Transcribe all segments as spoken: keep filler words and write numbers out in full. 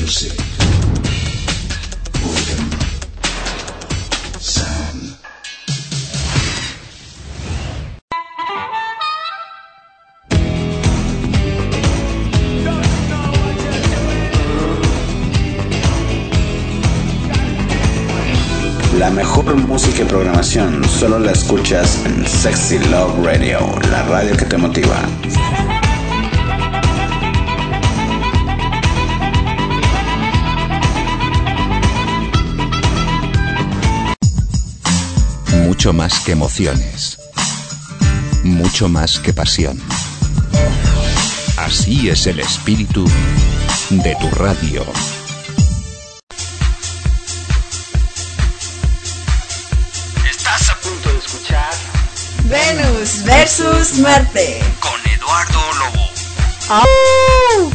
music. Rhythm. Sound. La mejor música y programación solo la escuchas en Sexy Love Radio, la radio que te motiva. Mucho más que emociones, mucho más que pasión. Así es el espíritu de tu radio. Estás a punto de escuchar Venus versus Marte con Eduardo Lobo. ¡Oh!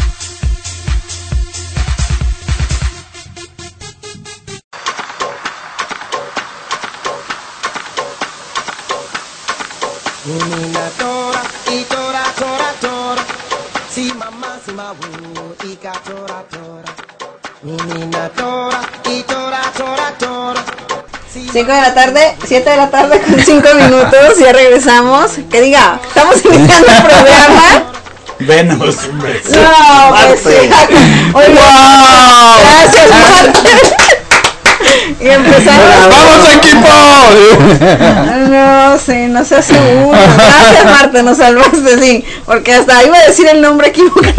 Unina tora y tora tora tora, si mamá si mabu y ka tora tora. Unina tora y tora tora tora. cinco de la tarde, siete de la tarde con cinco minutos, ya regresamos. Que diga, estamos iniciando el programa. Venus. No, pues sí. Oiga, gracias, Marte. Y empezamos. ¡Vamos, equipo! No, sí, no se hace uno. Gracias, Marte, nos salvaste, sí. Porque hasta iba a decir el nombre equivocado.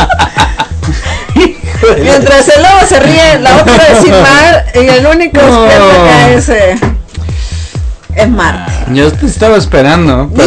Mientras el lobo se ríe, la otra va a decir mal. Y el único experto acá es, eh, es Marte. Yo te estaba esperando, pero...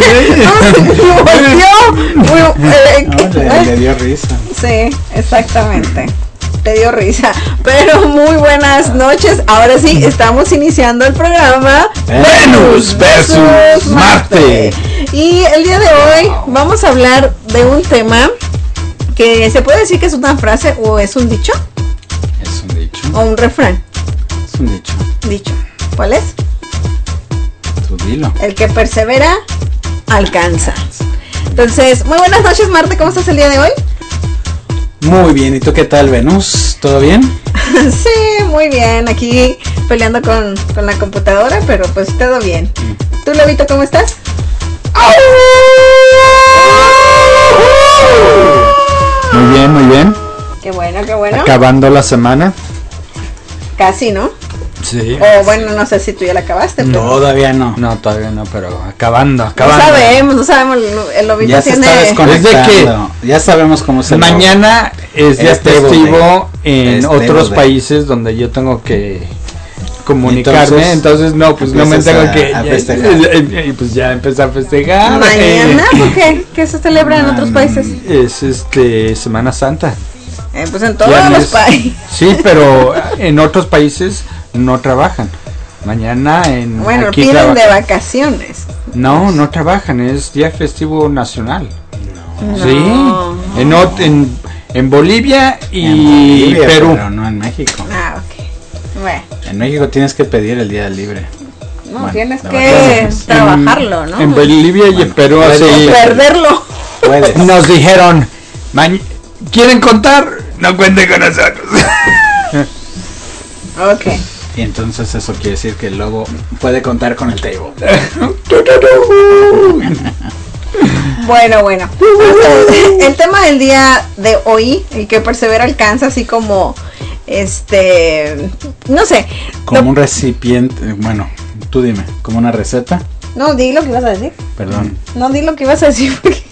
volvió. Le, le dio risa. Sí, exactamente. Te dio risa, pero muy buenas noches. Ahora sí, estamos iniciando el programa Venus versus Marte. Y el día de hoy vamos a hablar de un tema que se puede decir que es una frase o es un dicho Es un dicho. o un refrán. Es un dicho. Dicho. ¿Cuál es? Tú dilo. El que persevera alcanza. Entonces, muy buenas noches, Marte. ¿Cómo estás el día de hoy? Muy bien, ¿y tú qué tal, Venus? ¿Todo bien? Sí, muy bien. Aquí peleando con, con la computadora, pero pues todo bien. ¿Tú, Lobito, cómo estás? Muy bien, muy bien. Qué bueno, qué bueno. Acabando la semana. Casi, ¿no? Sí. O bueno, no sé si tú ya la acabaste. Pero... Todavía no. No, todavía no, pero acabando, No acabando. sabemos, no sabemos. El, el Lobito Ya se tiene... está desconectando. ¿Desde Ya sabemos cómo se Mañana es día Es Table festivo Day. en Es otros Table Day. países donde yo tengo que comunicarme, Entonces, entonces, no, pues no me empiezas tengo a- que a ya- festejar. y pues ya empecé a festejar. ¿Mañana? eh, ¿Por qué? ¿Qué se celebra en otros países? Es este Semana Santa. Eh, pues en todos Viernes. los países. Sí, pero en otros países no trabajan. Mañana en Bueno, aquí piden traba- de vacaciones. No, no trabajan, es día festivo nacional. No. Sí, en, ot- en en Bolivia y En Bolivia, Perú. pero no en México. Ah, ok. Bueno, En México tienes que pedir el día libre. no, Bueno, tienes de que vacaciones. trabajarlo, ¿no? En Bolivia y en Bueno, Perú puedes así Perderlo. Puedes. nos dijeron, "Ma- ¿quieren contar? No cuenten con nosotros." Ok. Y entonces eso quiere decir que el lobo puede contar con el table. Bueno, bueno. Entonces, el tema del día de hoy, el que persevera alcanza, así como, este, no sé. Como Lo- un recipiente, bueno, tú dime, como una receta. No, di lo que ibas a decir. Perdón. No, di lo que ibas a decir porque...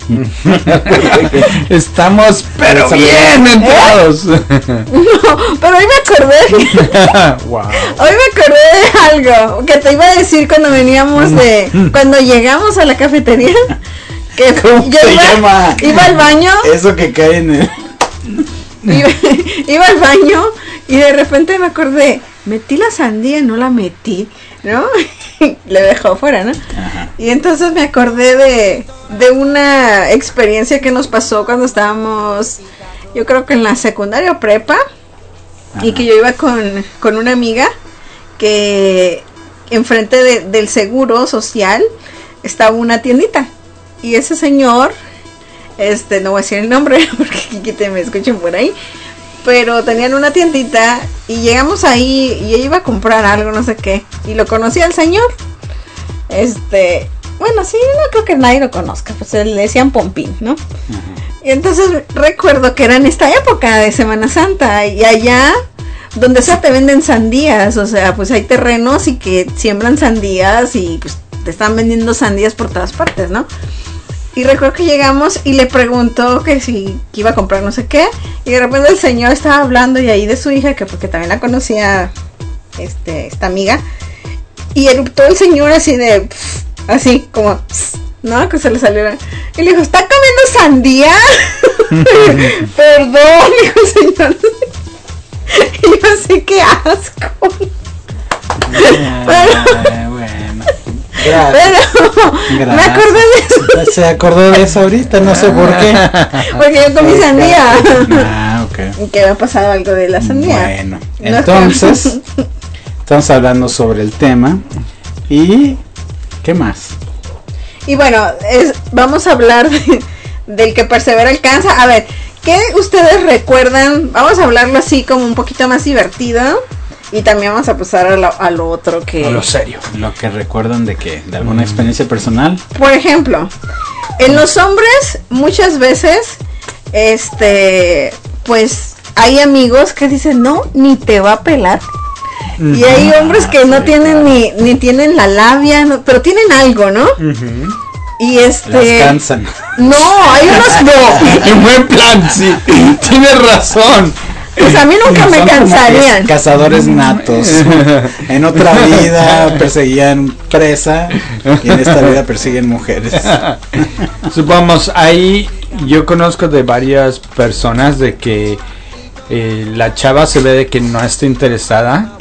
Estamos pero Pero bien entrados. No, pero hoy me acordé. Wow. Hoy me acordé de algo que te iba a decir cuando veníamos de... Cuando llegamos a la cafetería. Que ¿Cómo yo se iba, llama? iba al baño. Eso que cae en el... Iba, iba al baño y de repente me acordé, metí la sandía y no la metí, ¿no? Le dejó fuera, ¿no? Ajá. Y entonces me acordé de, de una experiencia que nos pasó cuando estábamos, yo creo que en la secundaria o prepa, Ajá. y que yo iba con, con una amiga que enfrente de, del seguro social estaba una tiendita. Y ese señor, este, no voy a decir el nombre porque aquí te me escuchen por ahí, pero tenían una tiendita y llegamos ahí y ella iba a comprar algo, no sé qué, y lo conocía el señor. Este, bueno, sí, no creo que nadie lo conozca, pues le decían Pompín, ¿no? Uh-huh. Y entonces recuerdo que era en esta época de Semana Santa y allá donde sea te venden sandías, o sea, pues hay terrenos y que siembran sandías y pues te están vendiendo sandías por todas partes, ¿no? Y recuerdo que llegamos y le preguntó que si que iba a comprar no sé qué, y de repente el señor estaba hablando y ahí de su hija, que porque también la conocía este esta amiga, y eruptó el señor así de pff, así como pff, no, que se le salió y le dijo, ¿está comiendo sandía? Perdón, dijo el señor. Y yo así, qué asco. Yeah, pero, bueno. Pero me acordé de eso. Se acordó de eso ahorita, no sé por qué. Porque yo comí sandía. Ah, ok. Y que me ha pasado algo de la sandía. Bueno, No entonces estamos hablando sobre el tema. ¿Y qué más? Y bueno, es, vamos a hablar de, del que persevera alcanza. A ver, ¿qué ustedes recuerdan? Vamos a hablarlo así como un poquito más divertido. Y también vamos a pasar a lo, a lo otro que... A lo serio. Lo que recuerdan de qué, de alguna experiencia personal. Por ejemplo, en los hombres muchas veces, este, pues hay amigos que dicen, no, ni te va a pelar. Uh-huh. Y hay hombres que no sí, tienen claro. ni, ni tienen la labia, no, pero tienen algo, ¿no? Uh-huh. Y este... Las cansan. No, hay unos no. En buen plan, sí. Tienes razón. Pues a mí nunca me cansarían. Cazadores natos. En otra vida perseguían presa y en esta vida persiguen mujeres. Supongamos, ahí yo conozco de varias personas de que eh, la chava se ve de que no está interesada,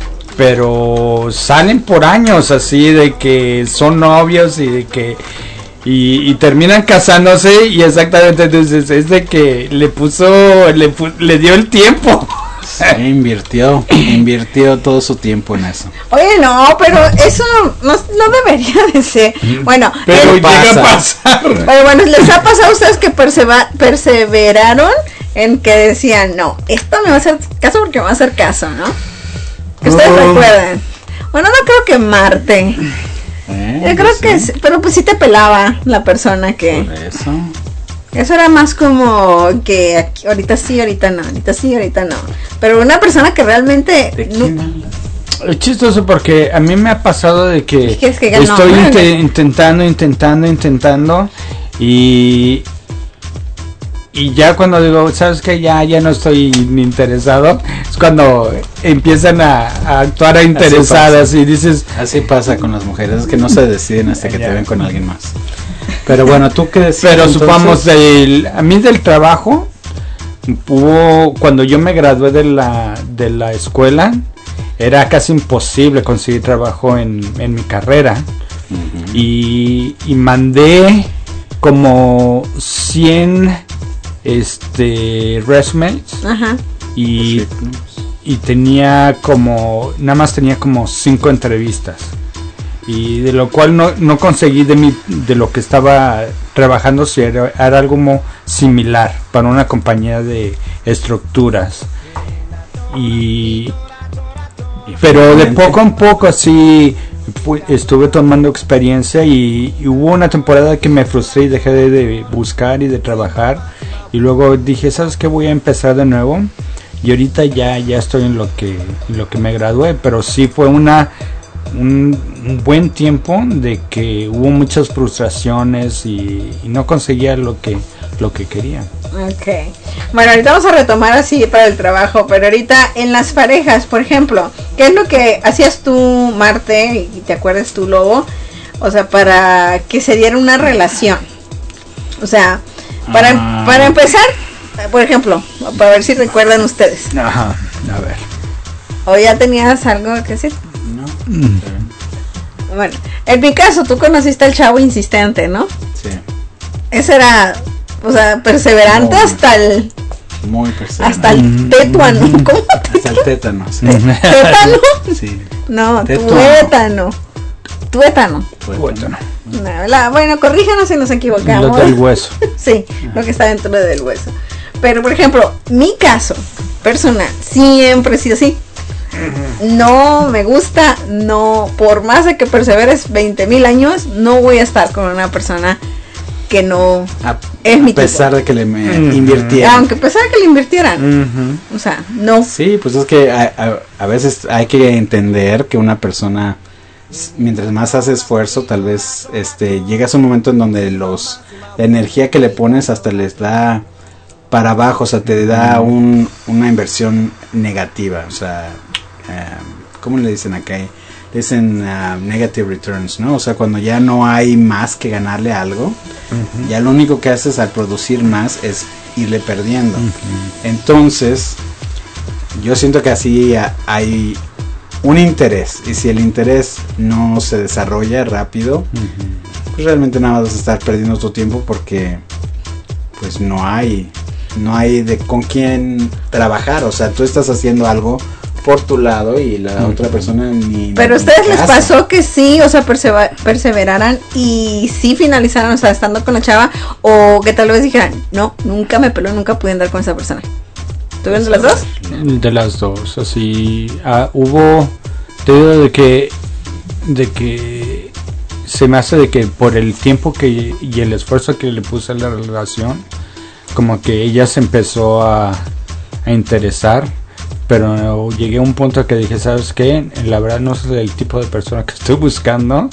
pero salen por años así de que son novios y de que Y, y terminan casándose y exactamente entonces es de que le puso, le, pu- le dio el tiempo. Sí, invirtió, invirtió todo su tiempo en eso. Oye, no, pero eso no, no debería de ser. Bueno, pero el, llega a pasar. Pero bueno, ¿les ha pasado a ustedes que perseva- perseveraron en que decían, no, esto me va a hacer caso porque me va a hacer caso, ¿no? Que ustedes Oh. recuerden. Bueno, no creo que Marte. ¿Eh? Yo creo sí. que sí, pero pues sí te pelaba la persona que... Por eso. Eso era más como que aquí, ahorita sí, ahorita no, ahorita sí, ahorita no. Pero una persona que realmente... ¿De no, quién hablas? Es chistoso porque a mí me ha pasado de que, Es que es que ganó, estoy ¿no? inte- intentando, intentando, intentando y y ya cuando digo, sabes que ya ya no estoy ni interesado, es cuando empiezan a, a actuar a interesadas y dices, Así pasa con las mujeres, es que no se deciden hasta que Ya. te ven con alguien más. Pero bueno, ¿tú qué decías? pero entonces? supongamos del, a mí del trabajo hubo, cuando yo me gradué de la de la escuela era casi imposible conseguir trabajo en, en mi carrera. Uh-huh. y, y mandé como cien este resumes Ajá. y, Sí. y tenía como nada más tenía como cinco entrevistas y de lo cual no, no conseguí de mi de lo que estaba trabajando si era, era algo como similar para una compañía de estructuras y Y pero de finalmente- poco en poco así fu- estuve tomando experiencia y, y hubo una temporada que me frustré y dejé de, de buscar y de trabajar y luego dije, ¿sabes qué? Voy a empezar de nuevo y ahorita ya ya estoy en lo que en lo que me gradué, pero sí fue una un, un buen tiempo de que hubo muchas frustraciones y, y no conseguía lo que lo que quería. Ok. Bueno, ahorita vamos a retomar así para el trabajo, pero ahorita en las parejas, por ejemplo, ¿qué es lo que hacías tú, Marte, y te acuerdas tú, Lobo? O sea, para que se diera una relación. O sea, para, Ah. para empezar, por ejemplo, para ver si recuerdan ustedes. Ajá, a ver. ¿O ya tenías algo que decir? No. Mm. Bueno, en mi caso, tú conociste al chavo insistente, ¿no? Sí. Ese era, o sea, perseverante Muy. hasta el, Muy perseverante. hasta el tétuano. ¿Cómo te Hasta el tétano. Sí. tétano? Sí. No, Tétuano. tuétano. Tuétano. Bueno, No, la- bueno, corríjanos si nos lo equivocamos. del hueso. Sí, lo que está dentro del hueso. Pero, por ejemplo, mi caso, persona siempre ha sido así. No me gusta, no, por más de que perseveres veinte mil años, no voy a estar con una persona que no A, es mi a pesar tipo. de que le me Uh-huh. invirtieran. Aunque a pesar de que le invirtieran, Uh-huh. o sea, no. Sí, pues es que a, a, a veces hay que entender que una persona, s- mientras más hace esfuerzo, tal vez este llegas a un momento en donde los la energía que le pones hasta les da para abajo, o sea, te da un, una inversión negativa, o sea, eh, ¿cómo le dicen acá? Le dicen uh, negative returns, ¿no? O sea, cuando ya no hay más que ganarle a algo, Uh-huh. ya lo único que haces al producir más es irle perdiendo. Uh-huh. Entonces, yo siento que así ha- hay un interés, y si el interés no se desarrolla rápido, Uh-huh. pues realmente nada más vas a estar perdiendo tu tiempo porque pues no hay no hay de con quién trabajar, o sea, tú estás haciendo algo por tu lado y la Uh-huh. otra persona ni Pero a ni ustedes les caso. pasó que sí, o sea, perseva- perseveraran y sí finalizaran, o sea, estando con la chava, o que tal vez dijeran, no, nunca me peló, nunca pude andar con esa persona. ¿Tuvieron de las dos? De las dos, así ah, hubo, te digo de que de que se me hace de que por el tiempo que y el esfuerzo que le puse a la relación, como que ella se empezó a, a interesar, pero llegué a un punto que dije, ¿sabes qué? La verdad no soy el tipo de persona que estoy buscando,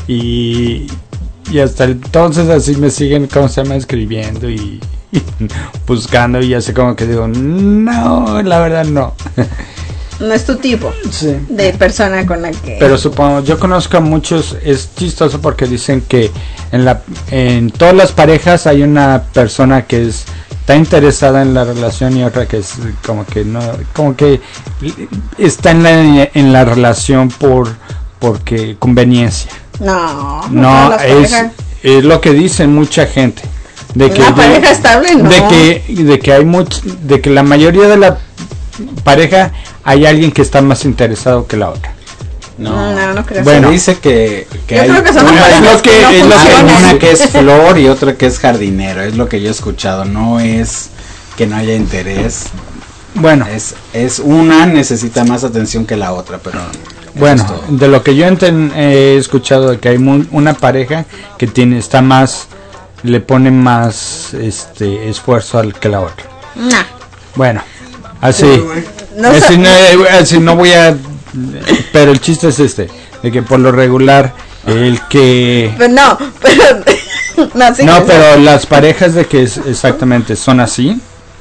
y, y hasta entonces así me siguen, ¿cómo se llama? Escribiendo y, y buscando, y así como que digo, no, la verdad no. No es tu tipo Sí. de persona con la que... Pero supongo, yo conozco a muchos, es chistoso porque dicen que en la en todas las parejas hay una persona que es está interesada en la relación y otra que es como que no, como que está en la en la relación por porque conveniencia. No, No, las es, parejas- es lo que dicen mucha gente. De que Una de- pareja estable, no. de que de que hay much, de que la mayoría de la pareja hay alguien que está más interesado que la otra. No, No, no creo. Bueno. se dice que, que Yo hay creo que son una, parejas es lo que- que no es lo que- hay funcionan. una que es flor y otra que es jardinero, es lo que yo he escuchado, no es que no haya interés, Bueno, es es una necesita más atención que la otra, pero eso bueno, es todo. de lo que yo enten- he escuchado de que hay mu- una pareja que tiene está más le pone más este esfuerzo al que la otra. Nah. Bueno, así. No así, sé- no, eh, así no voy a. Pero el chiste es este: de que por lo regular, el que. Pero no, pero... no, sí, No, que- pero las parejas de que es exactamente son así.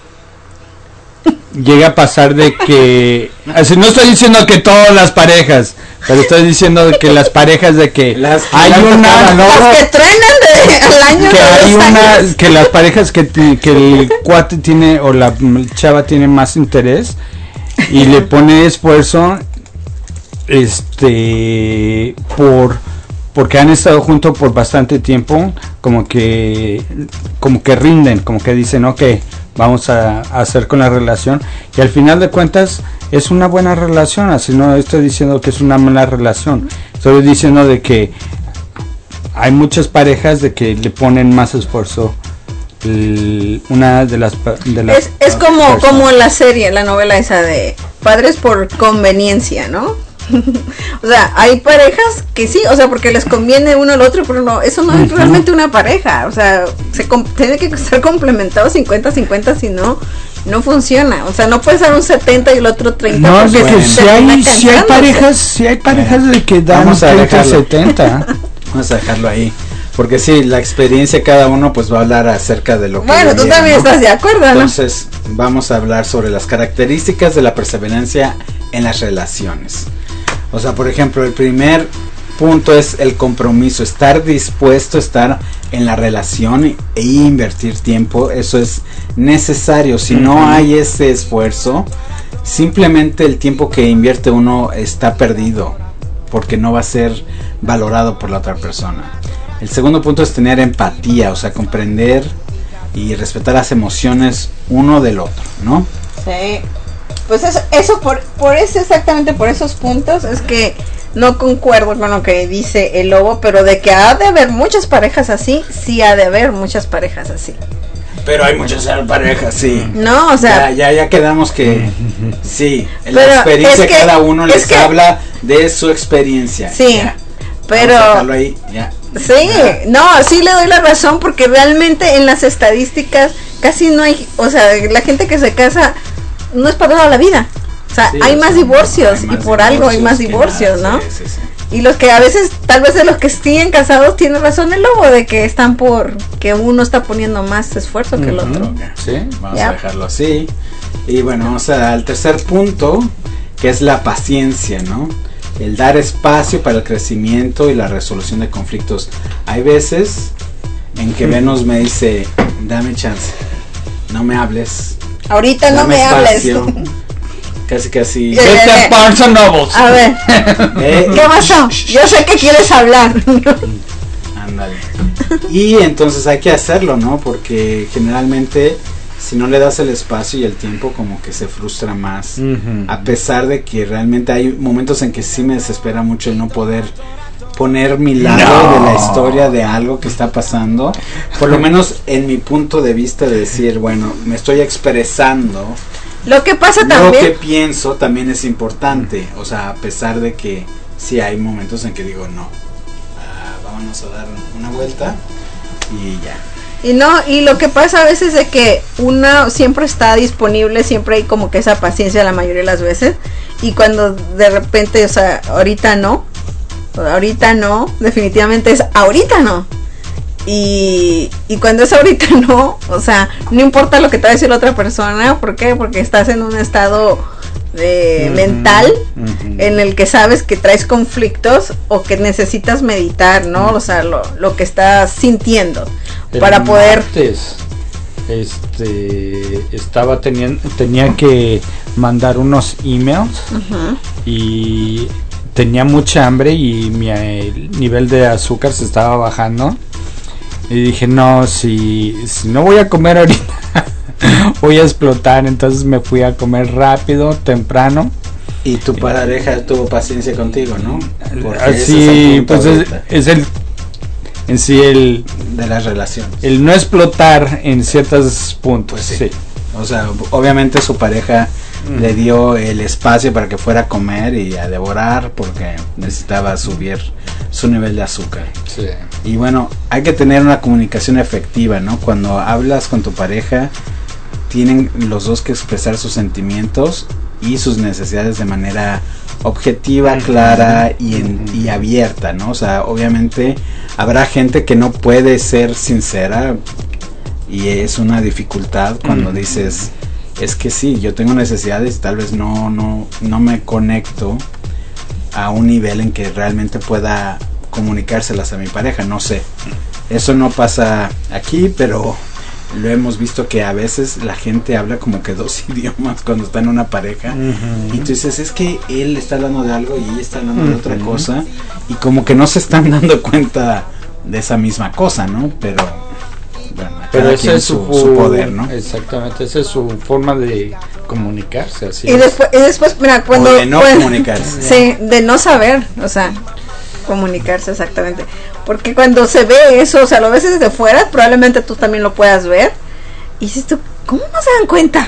Llega a pasar de que. Así, no estoy diciendo que todas las parejas, pero estoy diciendo de que las parejas de que Las que hay le han una. tocado al ojo. Las que truenan de, al año Que de hay dos una, años. que las parejas que, ti- que el cuate tiene o la mm, chava tiene más interés y le pone esfuerzo, este, por, porque han estado juntos por bastante tiempo, como que, como que rinden, como que dicen, ok, vamos a, a hacer con la relación, y al final de cuentas es una buena relación, así no estoy diciendo que es una mala relación, estoy diciendo de que hay muchas parejas de que le ponen más esfuerzo. El- una de las pa- de las Es, es como, personas. como la serie, la novela esa de Padres por conveniencia, ¿no? O sea, hay parejas que sí, o sea, porque les conviene uno al otro, pero no, eso no es Ujú. realmente una pareja, o sea, se com- tiene que estar complementado cincuenta cincuenta, si no, no funciona, o sea, no puede ser un setenta y el otro treinta. No, porque de que se si termina hay, si hay cansándose. parejas, si hay parejas de que dan Vamos a treinta, dejarlo. setenta. Vamos a dejarlo ahí, porque sí, la experiencia de cada uno pues va a hablar acerca de lo que Bueno, tú vivieron, también ¿no? estás de acuerdo, ¿no? Entonces, vamos a hablar sobre las características de la perseverancia en las relaciones. O sea, por ejemplo, el primer punto es el compromiso, estar dispuesto a estar en la relación e invertir tiempo, eso es necesario. Si no hay ese esfuerzo, simplemente el tiempo que invierte uno está perdido, porque no va a ser valorado por la otra persona. El segundo punto es tener empatía, o sea, comprender y respetar las emociones uno del otro, ¿no? Sí. Pues eso, eso por, por eso exactamente por esos puntos es que no concuerdo con lo que dice el lobo, pero de que ha de haber muchas parejas así, sí ha de haber muchas parejas así. Pero hay muchas parejas, sí. No, o sea, ya, ya, ya quedamos que sí, en la Pero experiencia es que- de cada uno es les que- habla de su experiencia. Sí, Ya. pero Vamos a dejarlo ahí, ya. sí, no, sí le doy la razón porque realmente en las estadísticas casi no hay, o sea, la gente que se casa no es para toda la vida. O sea, Sí, hay o más sea, divorcios hay y más por algo hay más que divorcios, nada, ¿no? sí, sí, sí. Y los que a veces, tal vez de los que siguen casados, tiene razón el lobo de que están por que uno está poniendo más esfuerzo que el Ujú. otro. Sí. Vamos Ya. a dejarlo así. Y bueno, vamos al tercer punto, que es la paciencia, ¿no? El dar espacio para el crecimiento y la resolución de conflictos. Hay veces en que Venus me dice, dame chance, no me hables, Ahorita no dame me espacio. hables. Casi casi. Ya. Vete a Barnes and Nobles. A ver, Eh, ¿qué pasó? Yo sé que quieres hablar. Ándale. Y entonces hay que hacerlo, ¿no? Porque generalmente si no le das el espacio y el tiempo, como que se frustra más. Ujú. A pesar de que realmente hay momentos en que sí me desespera mucho el no poder poner mi lado No. de la historia de algo que está pasando. Por lo menos en mi punto de vista de decir, bueno, me estoy expresando. Lo que pasa Lo que también, pienso también es importante. O sea, a pesar de que sí hay momentos en que digo, no, ah, vámonos a dar una vuelta y ya. y no, y lo que pasa a veces es que uno siempre está disponible, siempre hay como que esa paciencia la mayoría de las veces, y cuando de repente, o sea, ahorita no, ahorita no, definitivamente es ahorita no. Y, y cuando es ahorita no, o sea, no importa lo que te va a decir la otra persona, ¿por qué? Porque estás en un estado de Ujú, mental ujú. en el que sabes que traes conflictos o que necesitas meditar, ¿no? O sea, lo, lo que estás sintiendo El para poder... martes, este estaba teniendo tenía que mandar unos emails Ujú. y tenía mucha hambre y mi el nivel de azúcar se estaba bajando y dije no, si, si no voy a comer ahorita voy a explotar. Entonces me fui a comer rápido, temprano. Y tu pareja tuvo paciencia contigo, ¿no? Porque ese es Así el punto pues es, ahorita es el en sí el de las relaciones. el no explotar en ciertos puntos. Pues sí. sí. O sea, obviamente su pareja Mm. le dio el espacio para que fuera a comer y a devorar porque necesitaba subir su nivel de azúcar. Sí. Y bueno, hay que tener una comunicación efectiva, ¿no? Cuando hablas con tu pareja, tienen los dos que expresar sus sentimientos y sus necesidades de manera objetiva, clara y, en- y abierta, ¿no? O sea, obviamente habrá gente que no puede ser sincera y es una dificultad cuando Ujú. dices, es que sí, yo tengo necesidades y tal vez no, no, no me conecto a un nivel en que realmente pueda comunicárselas a mi pareja, no sé. Eso no pasa aquí, pero lo hemos visto que a veces la gente habla como que dos idiomas cuando está en una pareja. Ujú. Y tú dices, es que él está hablando de algo y ella está hablando de otra Ujú. cosa. Y como que no se están dando cuenta de esa misma cosa, ¿no? Pero, bueno, Pero cada ese quien es su, su poder, ¿no? Exactamente, esa es su forma de comunicarse, así. Y es. después, y después, mira, cuando... O de no cuando- comunicarse. Sí, de no saber, o sea, comunicarse exactamente. Porque cuando se ve eso, o sea, lo ves desde fuera, probablemente tú también lo puedas ver. Y dices tú, ¿cómo no se dan cuenta?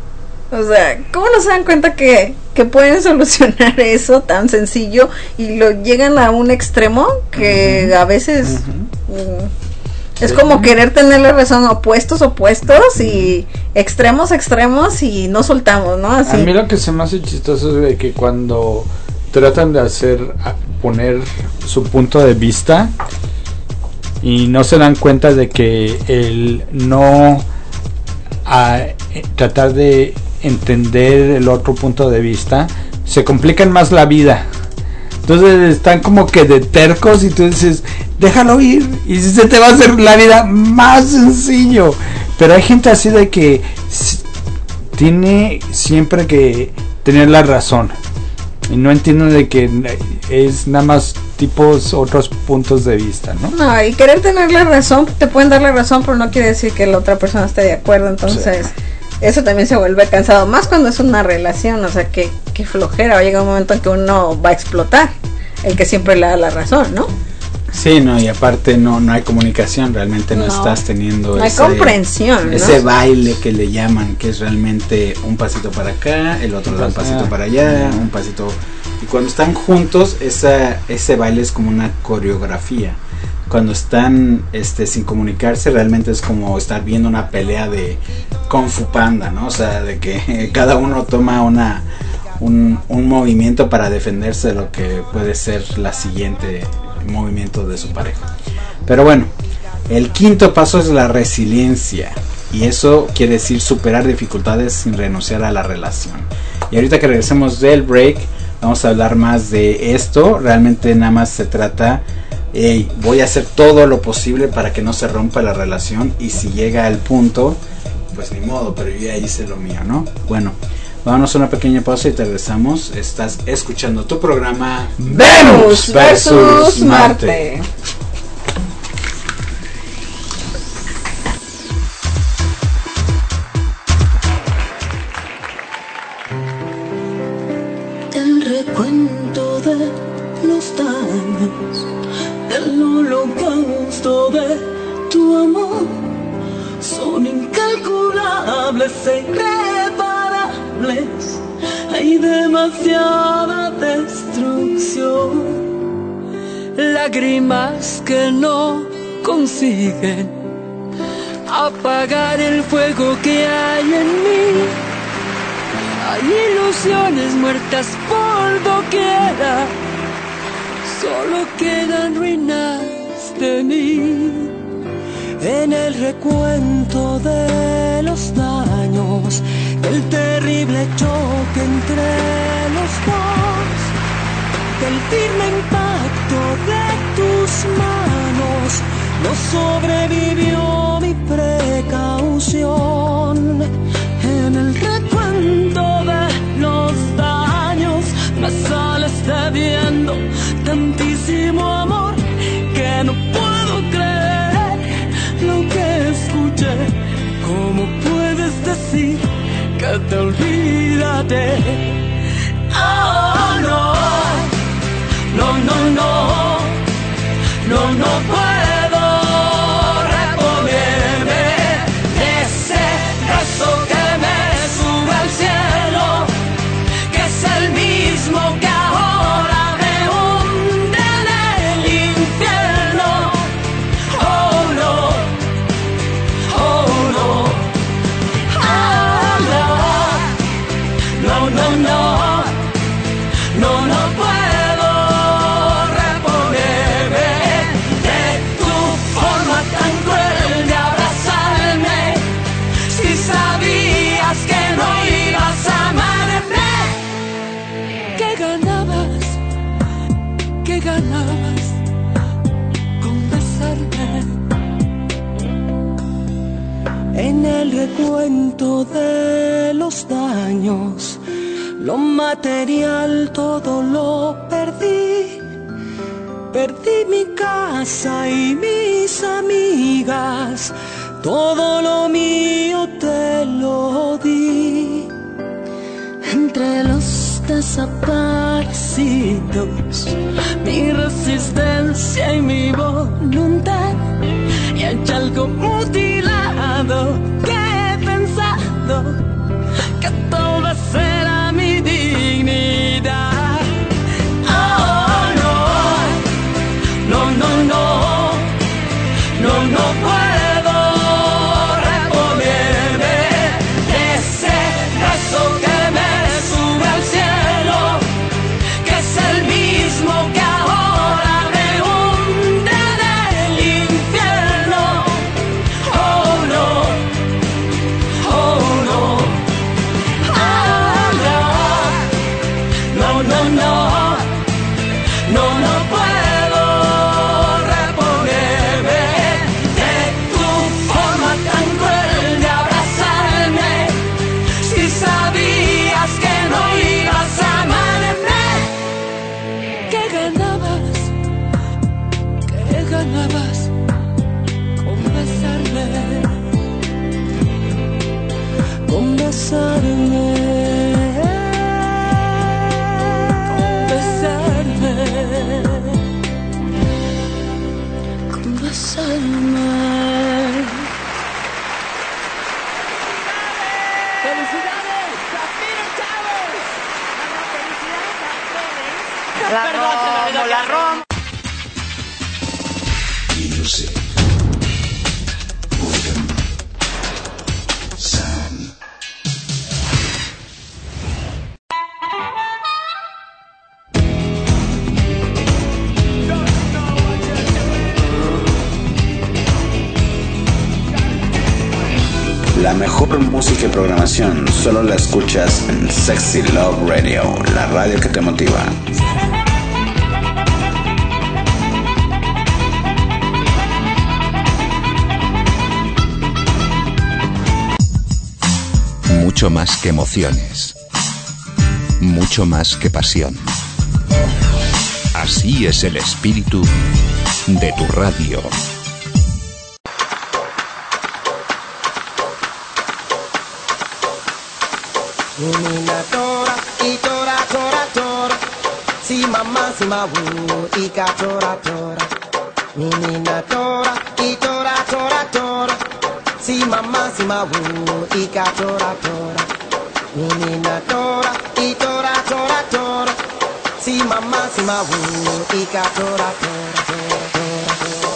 O sea, ¿cómo no se dan cuenta que, que pueden solucionar eso tan sencillo y lo llegan a un extremo que a veces... mm, es Sí. como querer tener la razón, opuestos, opuestos y extremos, extremos y no soltamos, ¿no? Así. A mí lo que se me hace chistoso es de que cuando tratan de hacer, a- poner su punto de vista y no se dan cuenta de que el no a, eh, tratar de entender el otro punto de vista se complican más la vida. Entonces están como que de tercos y tú dices, déjalo ir y se te va a hacer la vida más sencillo. Pero hay gente así de que s- tiene siempre que tener la razón y no entienden de que es nada más tipos otros puntos de vista, ¿no? No, y querer tener la razón, te pueden dar la razón, pero no quiere decir que la otra persona esté de acuerdo, entonces eso también se vuelve cansado, más cuando es una relación, o sea, que, que flojera, va a llegar un momento en que uno va a explotar, el que siempre le da la razón, ¿no? Sí, no, y aparte no no hay comunicación, realmente no, No. estás teniendo No hay ese, comprensión, ¿no? ese baile que le llaman, que es realmente un pasito para acá, el otro da un pasito para allá, un pasito, y cuando están juntos esa ese baile es como una coreografía. Cuando están este sin comunicarse realmente es como estar viendo una pelea de Kung Fu Panda, ¿no? O sea, de que cada uno toma una un, un movimiento para defenderse de lo que puede ser la siguiente movimiento de su pareja. Pero bueno, el quinto paso es la resiliencia, y eso quiere decir superar dificultades sin renunciar a la relación. Y ahorita que regresemos del break vamos a hablar más de esto. Realmente nada más se trata, hey, voy a hacer todo lo posible para que no se rompa la relación, y si llega al punto, pues ni modo, pero yo ya hice lo mío, ¿no? Bueno, vámonos a una pequeña pausa y te regresamos. Estás escuchando tu programa Venus versus Marte. El recuento de los daños, el holocausto de tu amor, son incalculables e irreparables. Hay demasiada destrucción, lágrimas que no consiguen apagar el fuego que hay en mí. Hay ilusiones muertas por doquiera, solo quedan ruinas de mí. En el recuento de los daños, del terrible choque entre los dos, del firme impacto de tus manos, no sobrevivió mi precaución. En el recuento de los daños me sales debiendo tantísimo amor que no puedo creer lo que escuché. ¿Cómo puedes decir que te olvidaré? Oh, no, no, no, no, no, no puedo reponerme de ese beso que me sube al cielo, que es el mismo que ahora me hunde en el infierno. Oh, no, oh, no, ah, no, no, no, no, no, no puedo reponerme de tu forma tan cruel de abrazarme. Si sabías que no ibas a amarme, ¿qué ganabas? ¿Qué ganabas con besarme? En el recuento de los daños, lo material todo lo perdí. Perdí mi casa y mis amigas, todo lo mío te lo di. Entre los desaparecidos, mi resistencia y mi voluntad, y hay algo mutilado que he pensado que todo será mi dignidad. Oh, no, no, no, no, no, no puedo reponerme de ese beso que me sube al cielo, que es el mismo que ahora me hunde en el infierno. Oh, no, oh, no, ah, no, no, no, no, no, no puedo reponerme de tu forma tan cruel de abrazarme. Si sabías que no ibas a amarme, ¿qué ganabas? ¿Qué ganabas con besarme? Con besarme, con besarme. ¡Felicidades! ¡Zafiro Chávez! ¡Felicidades a ustedes! La Romo, la Romo. Music. Rhythm. Sound. La mejor música y programación solo la escuchas en Sexy Love Radio, la radio que te motiva. Mucho más que emociones. Mucho más que pasión. Así es el espíritu de tu radio. Minina tora, y tora, tora, tora. Si mamá, si ma wu, y ka tora, tora. Minina tora, y tora, tora, tora. Si mamá, si ma wu, y ka tora, tora. Minina tora, y tora, tora, tora. Si mamá, si ma wu, y ka tora, tora, tora, tora, tora.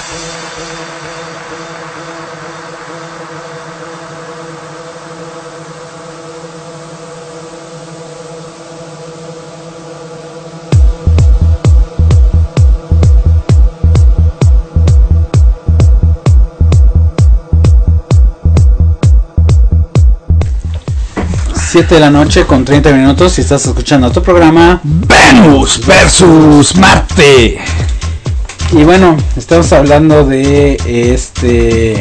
siete de la noche con treinta minutos y estás escuchando tu programa Venus versus Marte. Y bueno, estamos hablando de este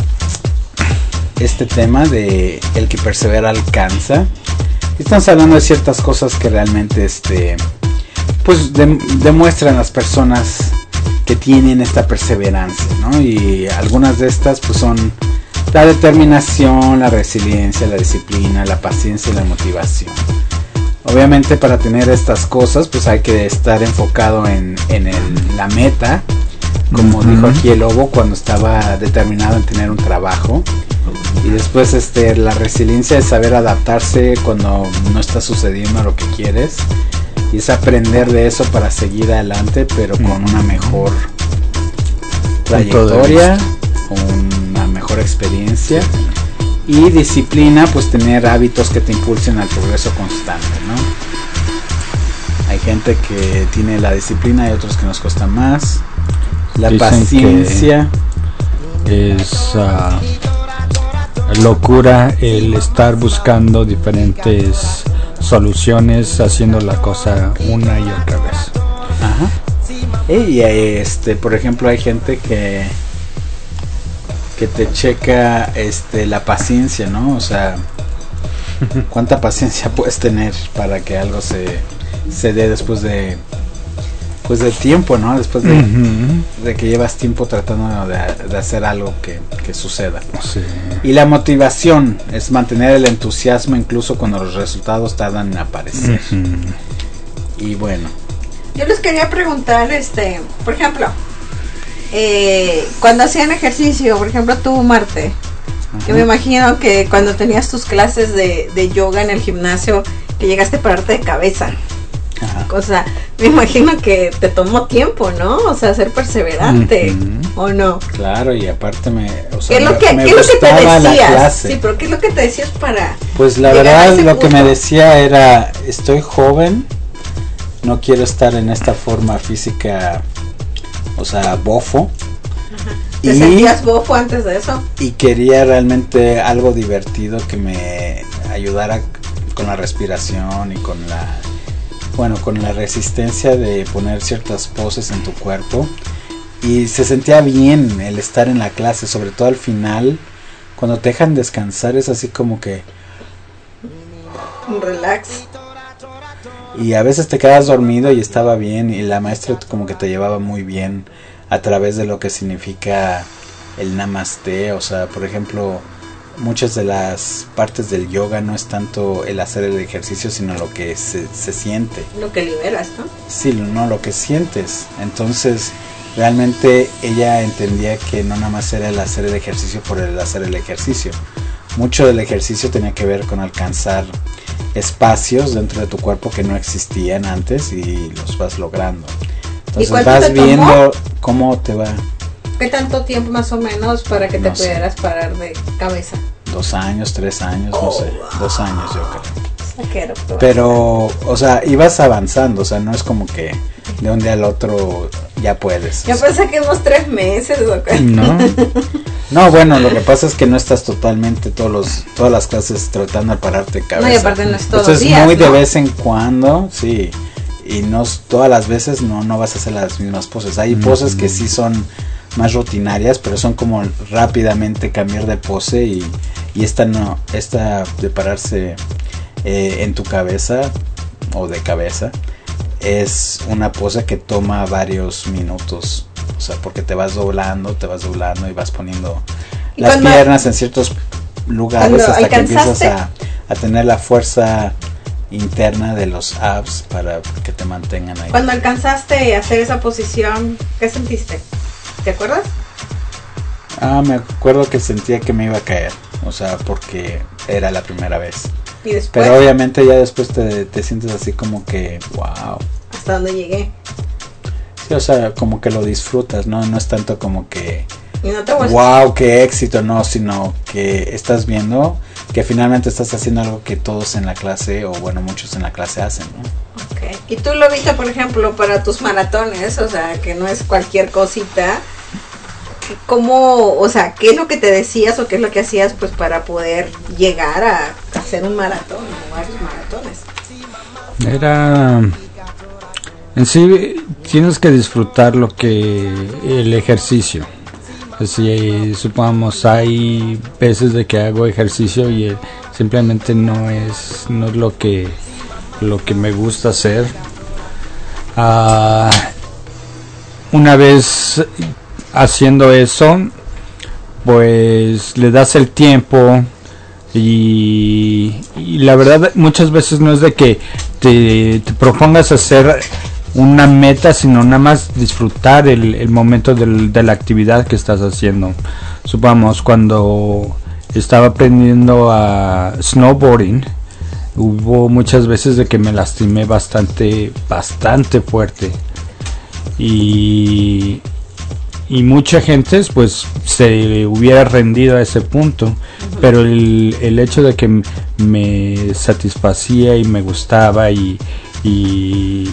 este tema de el que persevera alcanza. Estamos hablando de ciertas cosas que realmente este pues de, demuestran las personas que tienen esta perseverancia, ¿no? Y algunas de estas pues son la determinación, la resiliencia, la disciplina, la paciencia y la motivación. Obviamente para tener estas cosas pues hay que estar enfocado en, en el, la meta, como uh-huh. dijo aquí el lobo cuando estaba determinado en tener un trabajo. Y después este la resiliencia es saber adaptarse cuando no está sucediendo lo que quieres. Y es aprender de eso para seguir adelante, pero con una mejor trayectoria, con una mejor experiencia. Y disciplina, pues tener hábitos que te impulsen al progreso constante, ¿no? Hay gente que tiene la disciplina y otros que nos cuesta más. La Dicen paciencia es uh, locura el estar buscando diferentes soluciones, haciendo la cosa una y otra vez. Ajá. Y este, por ejemplo, hay gente que que te checa este la paciencia, ¿no? O sea, cuánta paciencia puedes tener para que algo se se dé después de pues de tiempo, ¿no? Después de, uh-huh. de que llevas tiempo tratando de, de hacer algo que, que suceda. Sí. Y la motivación es mantener el entusiasmo incluso cuando los resultados tardan en aparecer. Uh-huh. Y bueno, yo les quería preguntar, este, por ejemplo, eh, cuando hacían ejercicio, por ejemplo tú, Marte, uh-huh. yo me imagino que cuando tenías tus clases de, de yoga en el gimnasio, que llegaste a pararte de cabeza. Ajá. O sea, me imagino que te tomó tiempo, ¿no? O sea, ser perseverante, uh-huh. ¿o no? Claro, y aparte me, o sea, ¿Qué es lo que, me ¿qué es lo que te decías? Sí, pero ¿qué es lo que te decías para? Pues la verdad lo punto? que me decía era, estoy joven, no quiero estar en esta forma física, o sea, bofo. Ajá. ¿Te y, sentías bofo antes de eso? Y quería realmente algo divertido que me ayudara con la respiración y con la bueno, con la resistencia de poner ciertas poses en tu cuerpo. Y se sentía bien el estar en la clase, sobre todo al final, cuando te dejan descansar, es así como que un relax. Y a veces te quedas dormido y estaba bien, y la maestra como que te llevaba muy bien a través de lo que significa el namaste. O sea, por ejemplo, muchas de las partes del yoga no es tanto el hacer el ejercicio, sino lo que se, se siente. Lo que liberas, ¿no? Sí, no, lo que sientes. Entonces, realmente ella entendía que no nada más era el hacer el ejercicio por el hacer el ejercicio. mucho del ejercicio tenía que ver con alcanzar espacios dentro de tu cuerpo que no existían antes y los vas logrando. Entonces vas viendo cómo te va. ¿Qué tanto tiempo más o menos para que te No sé. pudieras parar de cabeza? Dos años, tres años, no sé, dos años yo creo. Saquero, pero- Pero, o sea, ibas avanzando, o sea, no es como que de un día al otro ya puedes. Yo pensé que unos tres meses, ¿o qué? No, No, bueno, lo que pasa es que no estás totalmente todos los, todas las clases tratando de pararte de cabeza. No, y aparte no es todos Esto los es días, muy de ¿no? vez en cuando, sí. Y no s- todas las veces no, no vas a hacer las mismas poses. Hay poses que sí son más rutinarias, pero son como rápidamente cambiar de pose y, y esta no, esta de pararse eh, en tu cabeza o de cabeza es una pose que toma varios minutos. O sea, porque te vas doblando, te vas doblando y vas poniendo Y las cuando- piernas en ciertos lugares cuando hasta que empiezas alcanzaste- a, a tener la fuerza interna de los abs para que te mantengan ahí. Cuando alcanzaste a hacer esa posición, ¿qué sentiste? ¿Te acuerdas? Ah, me acuerdo que sentía que me iba a caer, o sea, porque era la primera vez. Y después, Pero obviamente ya después te, te sientes así como que, wow. ¿hasta dónde llegué? Sí, o sea, como que lo disfrutas, ¿no? No es tanto como que, Y no te vuelves- wow, qué éxito, no, sino que estás viendo que finalmente estás haciendo algo que todos en la clase, o bueno, muchos en la clase hacen, ¿no? Ok. Y tú lo viste, por ejemplo, para tus maratones, o sea, que no es cualquier cosita. ¿Cómo, o sea, qué es lo que te decías o qué es lo que hacías pues para poder llegar a hacer un maratón o varios maratones? era en sí tienes que disfrutar lo que el ejercicio. Así supongamos hay veces de que hago ejercicio y eh, simplemente no es no es lo que lo que me gusta hacer. Ah, una vez haciendo eso, pues le das el tiempo y, y la verdad muchas veces no es de que te, te propongas hacer una meta, sino nada más disfrutar el, el momento del, de la actividad que estás haciendo. Supongamos cuando estaba aprendiendo a snowboarding, hubo muchas veces de que me lastimé bastante, bastante fuerte y y mucha gente pues se hubiera rendido a ese punto, uh-huh. Pero el, el hecho de que m- me satisfacía y me gustaba y y,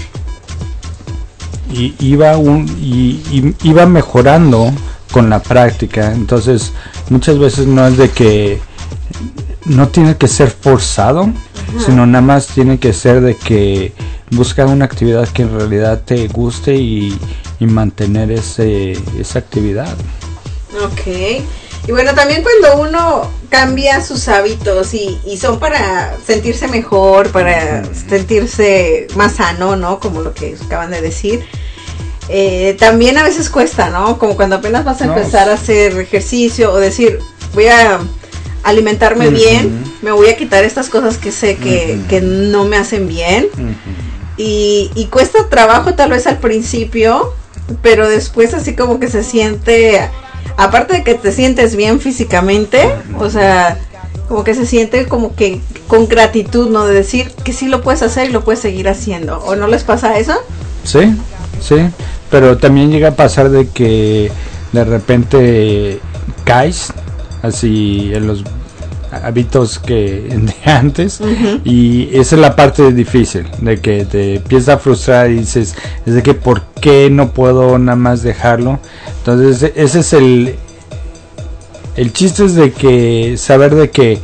y iba un y, y iba mejorando con la práctica. Entonces muchas veces no es de que no tiene que ser forzado, uh-huh. Sino nada más tiene que ser de que busca una actividad que en realidad te guste y y mantener ese esa actividad. Ok. Y bueno, también cuando uno cambia sus hábitos y, y son para sentirse mejor, para mm. sentirse más sano, ¿no? Como lo que acaban de decir. Eh, también a veces cuesta, ¿no? Como cuando apenas vas a no. empezar a hacer ejercicio o decir, voy a alimentarme uh-huh. bien, me voy a quitar estas cosas que sé que, uh-huh. que no me hacen bien. Uh-huh. Y, y cuesta trabajo tal vez al principio, pero después así como que se siente, aparte de que te sientes bien físicamente, o sea, como que se siente como que con gratitud, ¿no? De decir que sí lo puedes hacer y lo puedes seguir haciendo. ¿O no les pasa eso? Sí, sí, pero también llega a pasar de que de repente caes así en los hábitos que de antes, uh-huh. Y esa es la parte difícil, de que te empiezas a frustrar y dices, es de que por qué no puedo nada más dejarlo. Entonces ese es el el chiste, es de que saber de que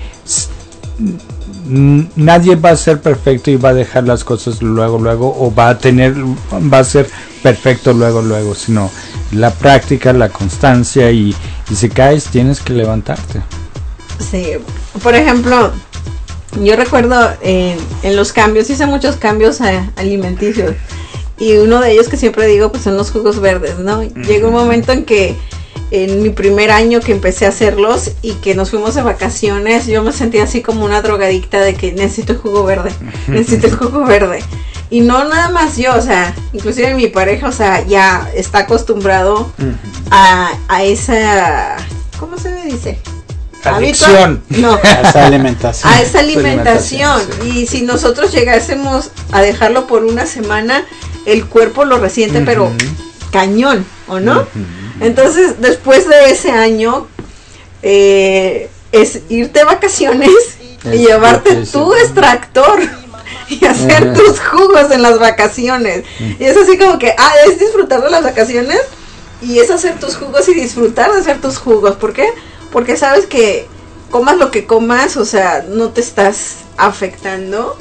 n- nadie va a ser perfecto y va a dejar las cosas luego luego o va a tener va a ser perfecto luego luego, sino la práctica, la constancia, y, y si caes tienes que levantarte. Sí, por ejemplo, yo recuerdo en, en los cambios, hice muchos cambios a, alimenticios, y uno de ellos que siempre digo pues son los jugos verdes, ¿no? Mm-hmm. Llegó un momento en que en mi primer año que empecé a hacerlos y que nos fuimos de vacaciones, yo me sentía así como una drogadicta de que necesito el jugo verde, necesito el jugo verde. Y no nada más yo, o sea, inclusive mi pareja, o sea, ya está acostumbrado mm-hmm. a, a esa, ¿cómo se le dice? adicción. No. A esa alimentación. A esa alimentación. alimentación, Y si nosotros llegásemos a dejarlo por una semana, el cuerpo lo resiente, uh-huh. pero cañón, ¿o no? Uh-huh. Entonces, después de ese año, eh, es irte de vacaciones es y llevarte difícil. Tu extractor y hacer uh-huh. tus jugos en las vacaciones. Uh-huh. Y es así como que, ah, es disfrutar de las vacaciones y es hacer tus jugos y disfrutar de hacer tus jugos. ¿Por qué? Porque sabes que comas lo que comas, o sea, no te estás afectando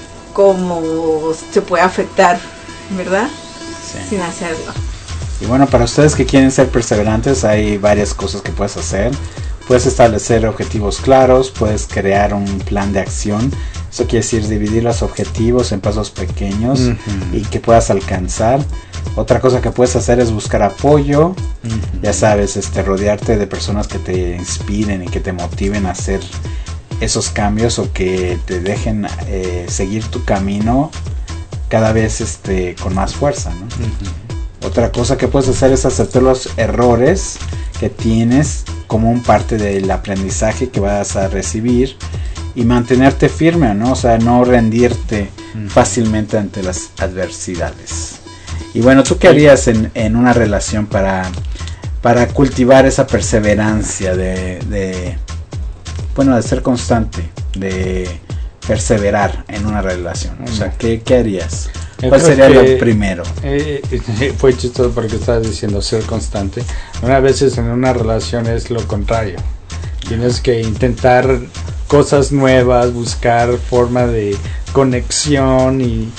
como se puede afectar, ¿verdad? Sí. Sin hacerlo. Y bueno, para ustedes que quieren ser perseverantes, hay varias cosas que puedes hacer. Puedes establecer objetivos claros, puedes crear un plan de acción. Eso quiere decir dividir los objetivos en pasos pequeños uh-huh. y que puedas alcanzar. Otra cosa que puedes hacer es buscar apoyo. Uh-huh. Ya sabes, este, rodearte de personas que te inspiren y que te motiven a hacer esos cambios o que te dejen eh, seguir tu camino cada vez este, con más fuerza, ¿no? Uh-huh. Otra cosa que puedes hacer es aceptar los errores que tienes como un parte del aprendizaje que vas a recibir y mantenerte firme, ¿no? O sea, no rendirte uh-huh. fácilmente ante las adversidades. Y bueno, ¿tú qué harías en, en una relación para, para cultivar esa perseverancia de, de, bueno, de ser constante, de perseverar en una relación? O sea, ¿qué, qué harías? ¿Cuál sería que, lo primero? Eh, eh, fue chistoso porque estabas diciendo ser constante. Unas veces en una relación es lo contrario. Tienes que intentar cosas nuevas, buscar forma de conexión y...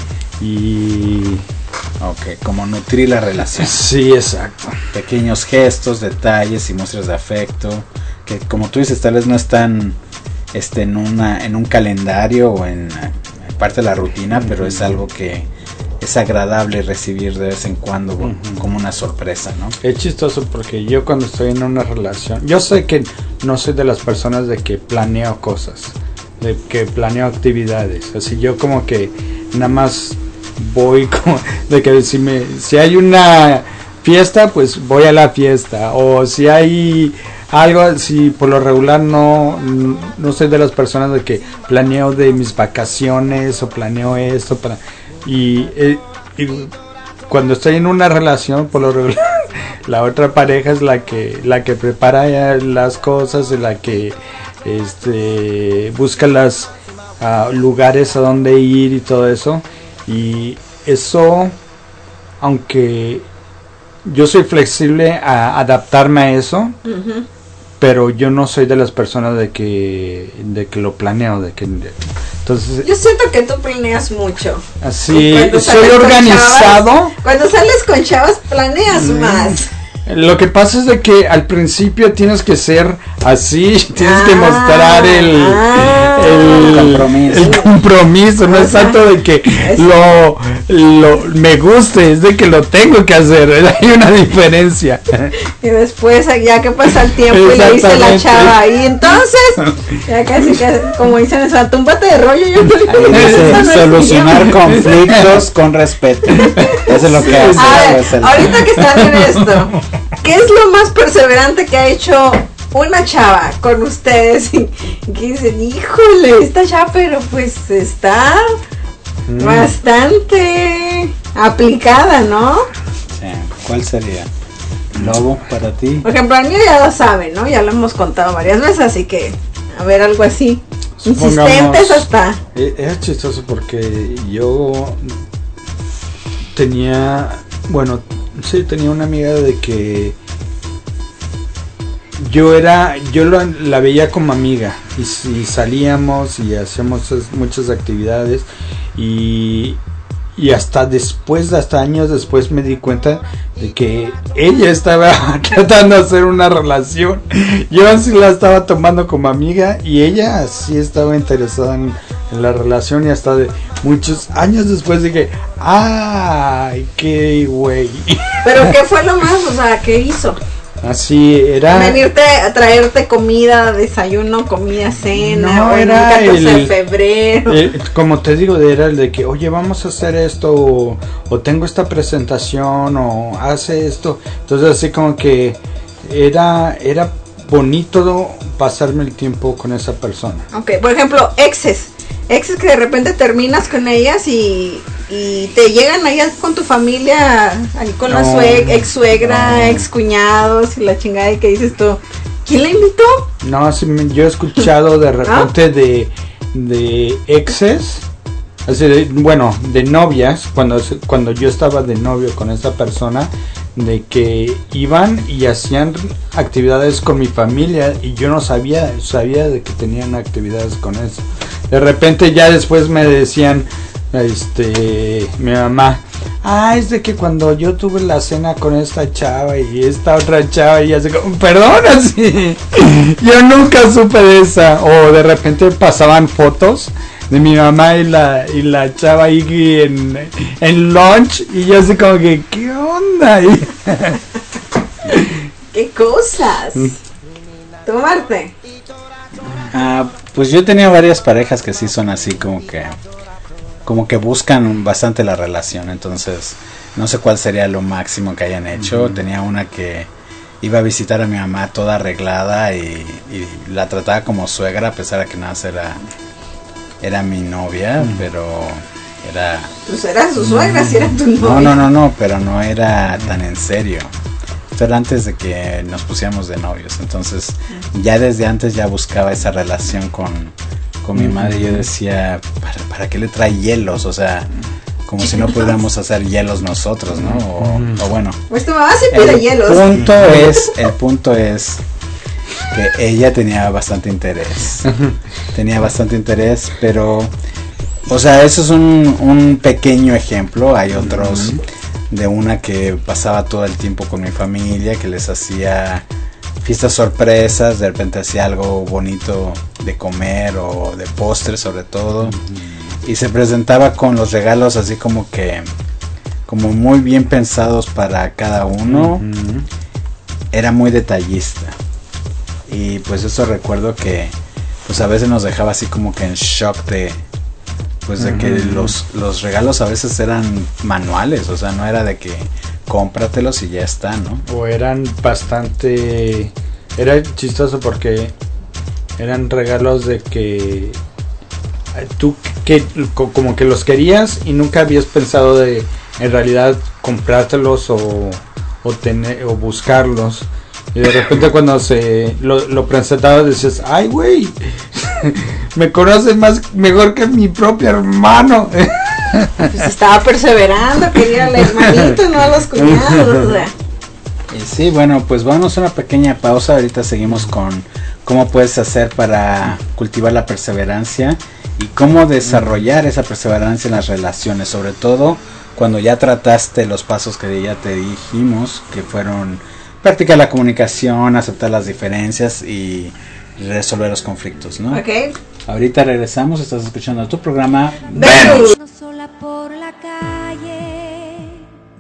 y ok, como nutrir la relación. Sí, exacto. Pequeños gestos, detalles y muestras de afecto que, como tú dices, tal vez no están este, en, una, en un calendario o en, en parte de la rutina, pero es algo que es agradable recibir de vez en cuando uh-huh. como una sorpresa, ¿no? Es chistoso porque yo cuando estoy en una relación, yo sé que no soy de las personas de que planeo cosas, de que planeo actividades, así yo como que nada más voy como de que si me si hay una fiesta, pues voy a la fiesta, o si hay algo, si por lo regular no no soy de las personas de que planeo de mis vacaciones o planeo esto para y, eh, y cuando estoy en una relación por lo regular la otra pareja es la que la que prepara las cosas, es la que este busca los uh, lugares a donde ir y todo eso. Y eso, aunque yo soy flexible a adaptarme a eso, uh-huh. pero yo no soy de las personas de que de que lo planeo, de que de, entonces yo siento que tú planeas mucho. Así soy organizado. Chavas, cuando sales con chavas planeas mm. más. Lo que pasa es de que al principio tienes que ser así, tienes ah, que mostrar el, ah, el, compromiso. el compromiso, no es tanto de que lo, lo me guste, es de que lo tengo que hacer, hay una diferencia. Y después ya que pasa el tiempo y le dice la chava, y entonces, ya casi que como dicen, esa túmbate de rollo, yo dice, solucionar conflictos con respeto. Eso es lo que hace. Ver, ahorita que están en esto, ¿qué es lo más perseverante que ha hecho una chava con ustedes? Y que dicen, híjole, esta chava, pero pues está mm. bastante aplicada, ¿no? Sí. ¿Cuál sería? Lobo, para ti. Por ejemplo, el mío ya lo sabe, ¿no? Ya lo hemos contado varias veces, así que a ver, algo así. Supongamos, insistentes hasta. Es chistoso porque yo tenía, bueno, sí, tenía una amiga de que yo era, yo lo, la veía como amiga y, y salíamos y hacíamos muchas actividades y, y hasta después, hasta años después me di cuenta de que ella estaba tratando de hacer una relación. Yo así la estaba tomando como amiga y ella sí estaba interesada en, en la relación y hasta de muchos años después dije, ay, qué güey. ¿Pero qué fue lo más? O sea, ¿qué hizo? Así era. Venirte a traerte comida, desayuno, comida, cena. No, era el catorce de febrero. El, como te digo, era el de que, oye, vamos a hacer esto, o, o tengo esta presentación, o hace esto. Entonces, así como que era, era bonito pasarme el tiempo con esa persona. Ok, por ejemplo, exes. Exes que de repente terminas con ellas y, y te llegan allá con tu familia, ahí con No, la sue- ex suegra, no. ex cuñados y la chingada, y que dices tú, ¿quién la invitó? No, sí, me- yo he escuchado de repente de, de exes, así de- bueno, de novias, cuando, se- cuando yo estaba de novio con esa persona, de que iban y hacían actividades con mi familia y yo no sabía, sabía de que tenían actividades con eso. De repente ya después me decían, este, mi mamá, ah, es de que cuando yo tuve la cena con esta chava y esta otra chava y así como, perdón, así, yo nunca supe de esa. O de repente pasaban fotos de mi mamá y la y la chava ahí en, en lunch y yo así como que, ¿qué onda? ¡Qué cosas! ¿Tú, Marte? Ah, pues yo tenía varias parejas que sí son así como que como que buscan bastante la relación, entonces no sé cuál sería lo máximo que hayan hecho. Uh-huh. Tenía una que iba a visitar a mi mamá toda arreglada y, y la trataba como suegra a pesar de que nada más era era mi novia, uh-huh. pero era pues era su suegra, si era tu novia. No, no, no, no, pero no era tan en serio. Era antes de que nos pusiéramos de novios, entonces ya desde antes ya buscaba esa relación con, con mi madre. Yo decía, ¿para, ¿para qué le trae hielos? O sea, como si no pudiéramos hacer hielos nosotros, ¿no? O, o bueno, pues tu mamá se pide el hielos. Punto es, el punto es que ella tenía bastante interés, tenía bastante interés, pero, o sea, eso es un, un pequeño ejemplo. Hay otros de una que pasaba todo el tiempo con mi familia, que les hacía fiestas sorpresas, de repente hacía algo bonito de comer o de postres sobre todo, uh-huh. y se presentaba con los regalos así como que como muy bien pensados para cada uno. Uh-huh. Era muy detallista y pues eso recuerdo que pues a veces nos dejaba así como que en shock de pues de que uh-huh. los, los regalos a veces eran manuales, o sea, no era de que cómpratelos y ya está, ¿no? O eran bastante, era chistoso porque eran regalos de que tú que como que los querías y nunca habías pensado de en realidad comprártelos o, o tener o buscarlos. Y de repente cuando se lo, lo presentabas decías, ay güey, me conoces más mejor que mi propio hermano. Pues estaba perseverando, quería al hermanito, no a los cuñados. O sea. Y sí, bueno, pues vamos a una pequeña pausa. Ahorita seguimos con cómo puedes hacer para cultivar la perseverancia y cómo desarrollar esa perseverancia en las relaciones, sobre todo cuando ya trataste los pasos que ya te dijimos, que fueron practicar la comunicación, aceptar las diferencias y resolver los conflictos, ¿no? Ok. Ahorita regresamos, estás escuchando tu programa Venus. Sola por la calle,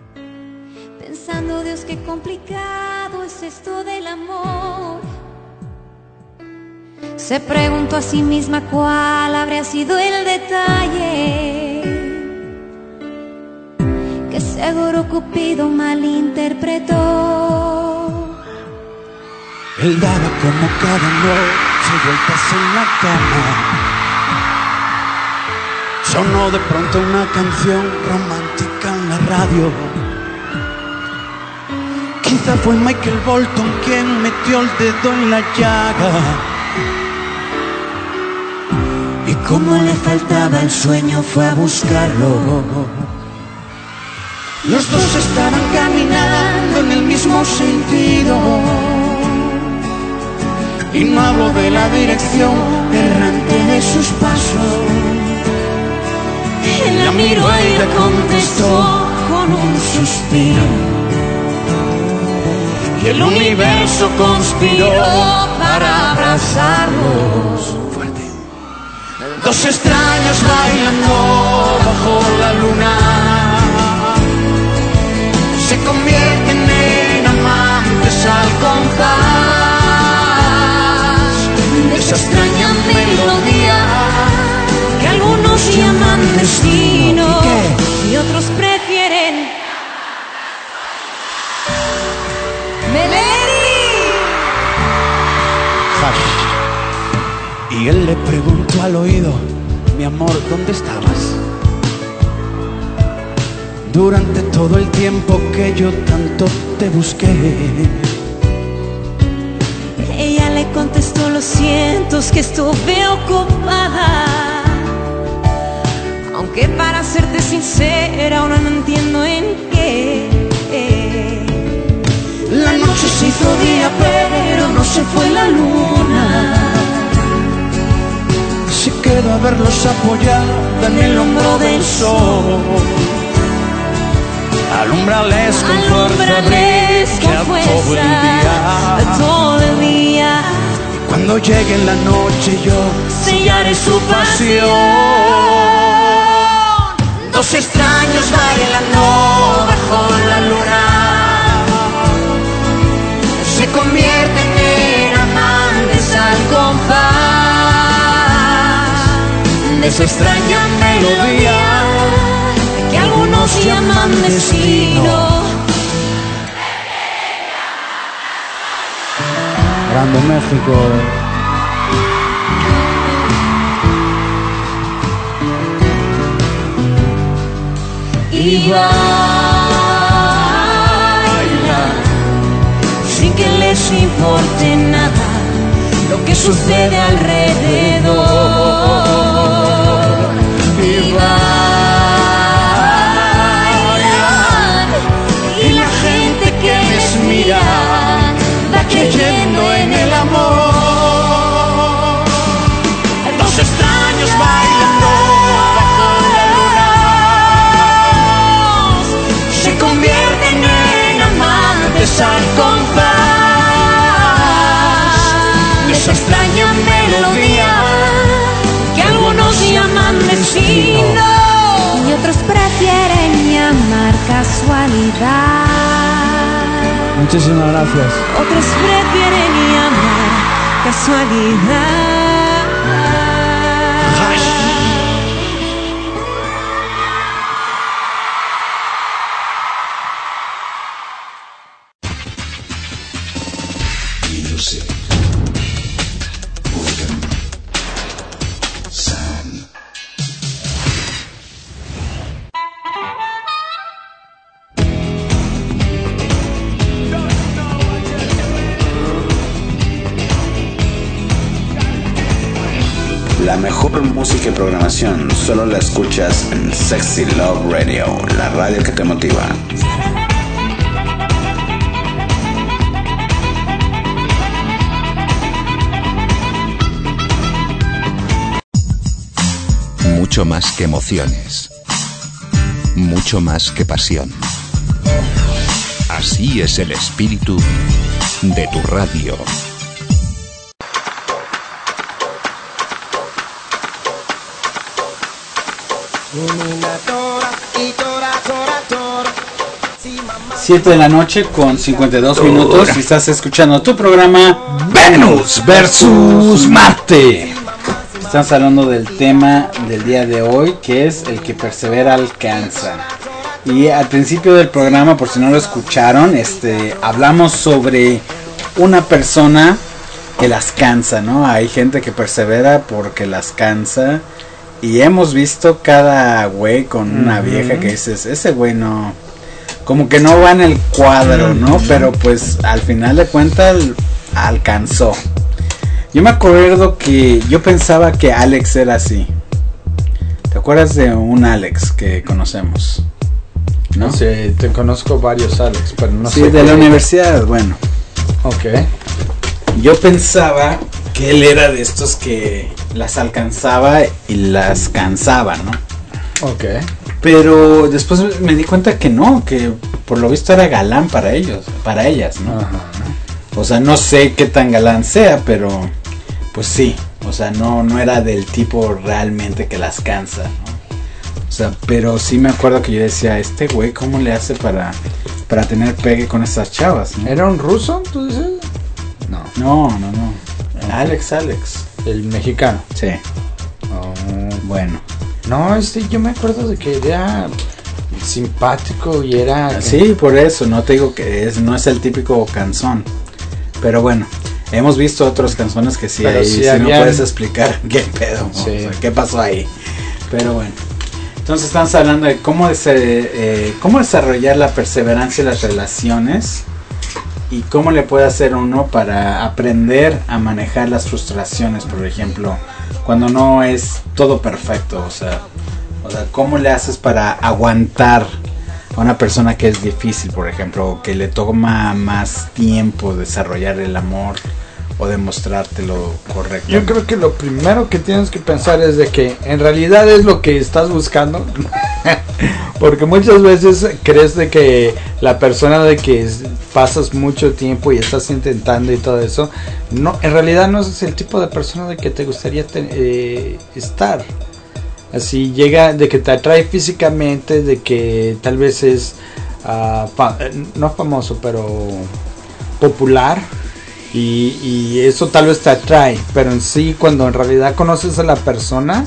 pensando, Dios, qué complicado es esto del amor. Se preguntó a sí misma cuál habría sido el detalle que seguro Cupido malinterpretó. Él daba como cada noche vueltas en la cama. Sonó de pronto una canción romántica en la radio. Quizá fue Michael Bolton quien metió el dedo en la llaga. Y como le faltaba el sueño fue a buscarlo. Los dos estaban caminando en el mismo sentido. Y no hablo de la dirección errante de sus pasos. Él la miró y le contestó con un suspiro. Y el universo conspiró para abrazarlos. Fuerte. Dos extraños bailando bajo la luna se convierten en amantes al compás de esa extraña melodía que algunos llaman destino y otros prefieren melody. Y él le preguntó al oído: mi amor, ¿dónde estabas? Durante todo el tiempo que yo tanto te busqué. Ella le contestó: lo siento, es que estuve ocupada. Aunque para serte sincera, ahora no entiendo en qué. La noche se hizo día, pero no se fue la luna. Se quedó a verlos apoyada en el hombro del sol. Alumbrales con fuerza, brilla todo el día, todo el día. Y cuando llegue la noche yo sellaré su pasión. Dos extraños bailando bajo la luna se convierten en amantes al compás de esa extraña melodía que algunos llaman destino. Grande México. Y baila sin que les importe nada lo que sucede alrededor. Y bailan y la gente que les mira va creyendo en el amor. Dos extraños bailando bajo la luna se convierten en amantes al compás de esa extraña melodía que algunos llaman destino y otros prefieren llamar casualidad. Muchísimas gracias. Otros prefieren llamar casualidad. La mejor música y programación solo la escuchas en Sexy Love Radio, la radio que te motiva. Mucho más que emociones. Mucho más que pasión. Así es el espíritu de tu radio. siete de la noche con cincuenta y dos minutos y estás escuchando tu programa Venus versus Marte. Estamos hablando del tema del día de hoy, que es el que persevera alcanza. Y al principio del programa, por si no lo escucharon, este hablamos sobre una persona que las cansa, ¿no? Hay gente que persevera porque las cansa. Y hemos visto cada güey con una vieja que dices, ese güey no, como que no va en el cuadro, ¿no? Pero pues al final de cuentas alcanzó. Yo me acuerdo que yo pensaba que Alex era así. ¿Te acuerdas de un Alex que conocemos? ¿No? Sí, te conozco varios Alex, pero no sí, sé. Sí, de la universidad, bueno. Ok. Yo pensaba que él era de estos que las alcanzaba y las cansaba, ¿no? Ok. Pero después me di cuenta que no, que por lo visto era galán para ellos, para ellas, ¿no? Ajá. O sea, no sé qué tan galán sea, pero pues sí, o sea, no, no era del tipo realmente que las cansa, ¿no? O sea, pero sí me acuerdo que yo decía, este güey, ¿cómo le hace para, para tener pegue con estas chavas, ¿no? ¿Era un ruso, tú dices? No. No, no, no. Okay. Alex, Alex. El mexicano. Sí. Oh. Bueno. No, este, yo me acuerdo de que era simpático y era... Sí, por eso, no te digo que es, no es el típico canzón. Pero bueno, hemos visto otras canciones que sí, Pero ahí sí sí habían- no puedes explicar qué pedo, Sí. o sea, qué pasó ahí. Pero bueno, entonces estamos hablando de cómo, dese- eh, cómo desarrollar la perseverancia en las relaciones y cómo le puede hacer uno para aprender a manejar las frustraciones, por ejemplo, cuando no es todo perfecto, o sea, o sea, cómo le haces para aguantar a una persona que es difícil, por ejemplo, o que le toma más tiempo desarrollar el amor o demostrarte lo correcto. Yo creo que lo primero que tienes que pensar es de que en realidad es lo que estás buscando. Porque muchas veces crees de que la persona de que es- pasas mucho tiempo y estás intentando y todo eso, no, en realidad no es el tipo de persona de que te gustaría te- eh, estar. Así llega de que te atrae físicamente, de que tal vez es ah, fa- eh, no famoso, pero popular. Y, y eso tal vez te atrae, pero en sí cuando en realidad conoces a la persona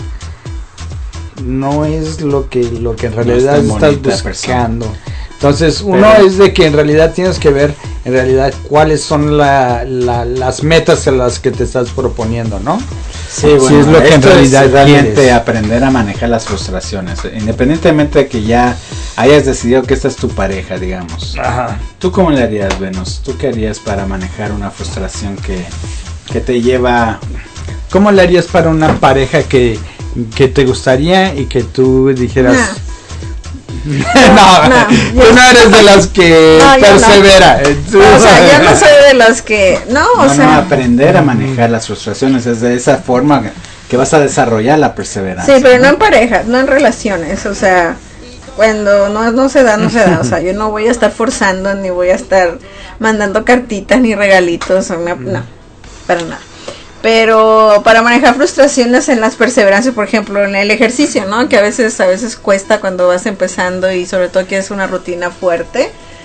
no es lo que lo que en No es realidad tan estás bonita buscando. Entonces uno Pero- es de que en realidad tienes que ver en realidad cuáles son la, la- las metas a las que te estás proponiendo, ¿no? Sí, Si bueno, es lo que en esto es realidad realmente quieres. aprender a manejar las frustraciones, independientemente de que ya hayas decidido que esta es tu pareja, digamos. Ajá. ¿Tú cómo le harías, Venus? ¿Tú qué harías para manejar una frustración que, que te lleva? ¿Cómo le harías para una pareja que, que te gustaría y que tú dijeras no, no, tú no eres de las que No, yo no. persevera? Tú- O sea, yo no soy de las que, no, o No, no, sea, aprender a manejar las frustraciones es de esa forma que vas a desarrollar la perseverancia. sí, pero no en pareja, no en relaciones, o sea, cuando no, no se da, no se da, o sea, yo no voy a estar forzando, ni voy a estar mandando cartitas, ni regalitos, o una- no, para nada. Pero para manejar frustraciones en las perseverancias, por ejemplo, en el ejercicio, ¿no? Que a veces, a veces cuesta cuando vas empezando y sobre todo que es una rutina fuerte.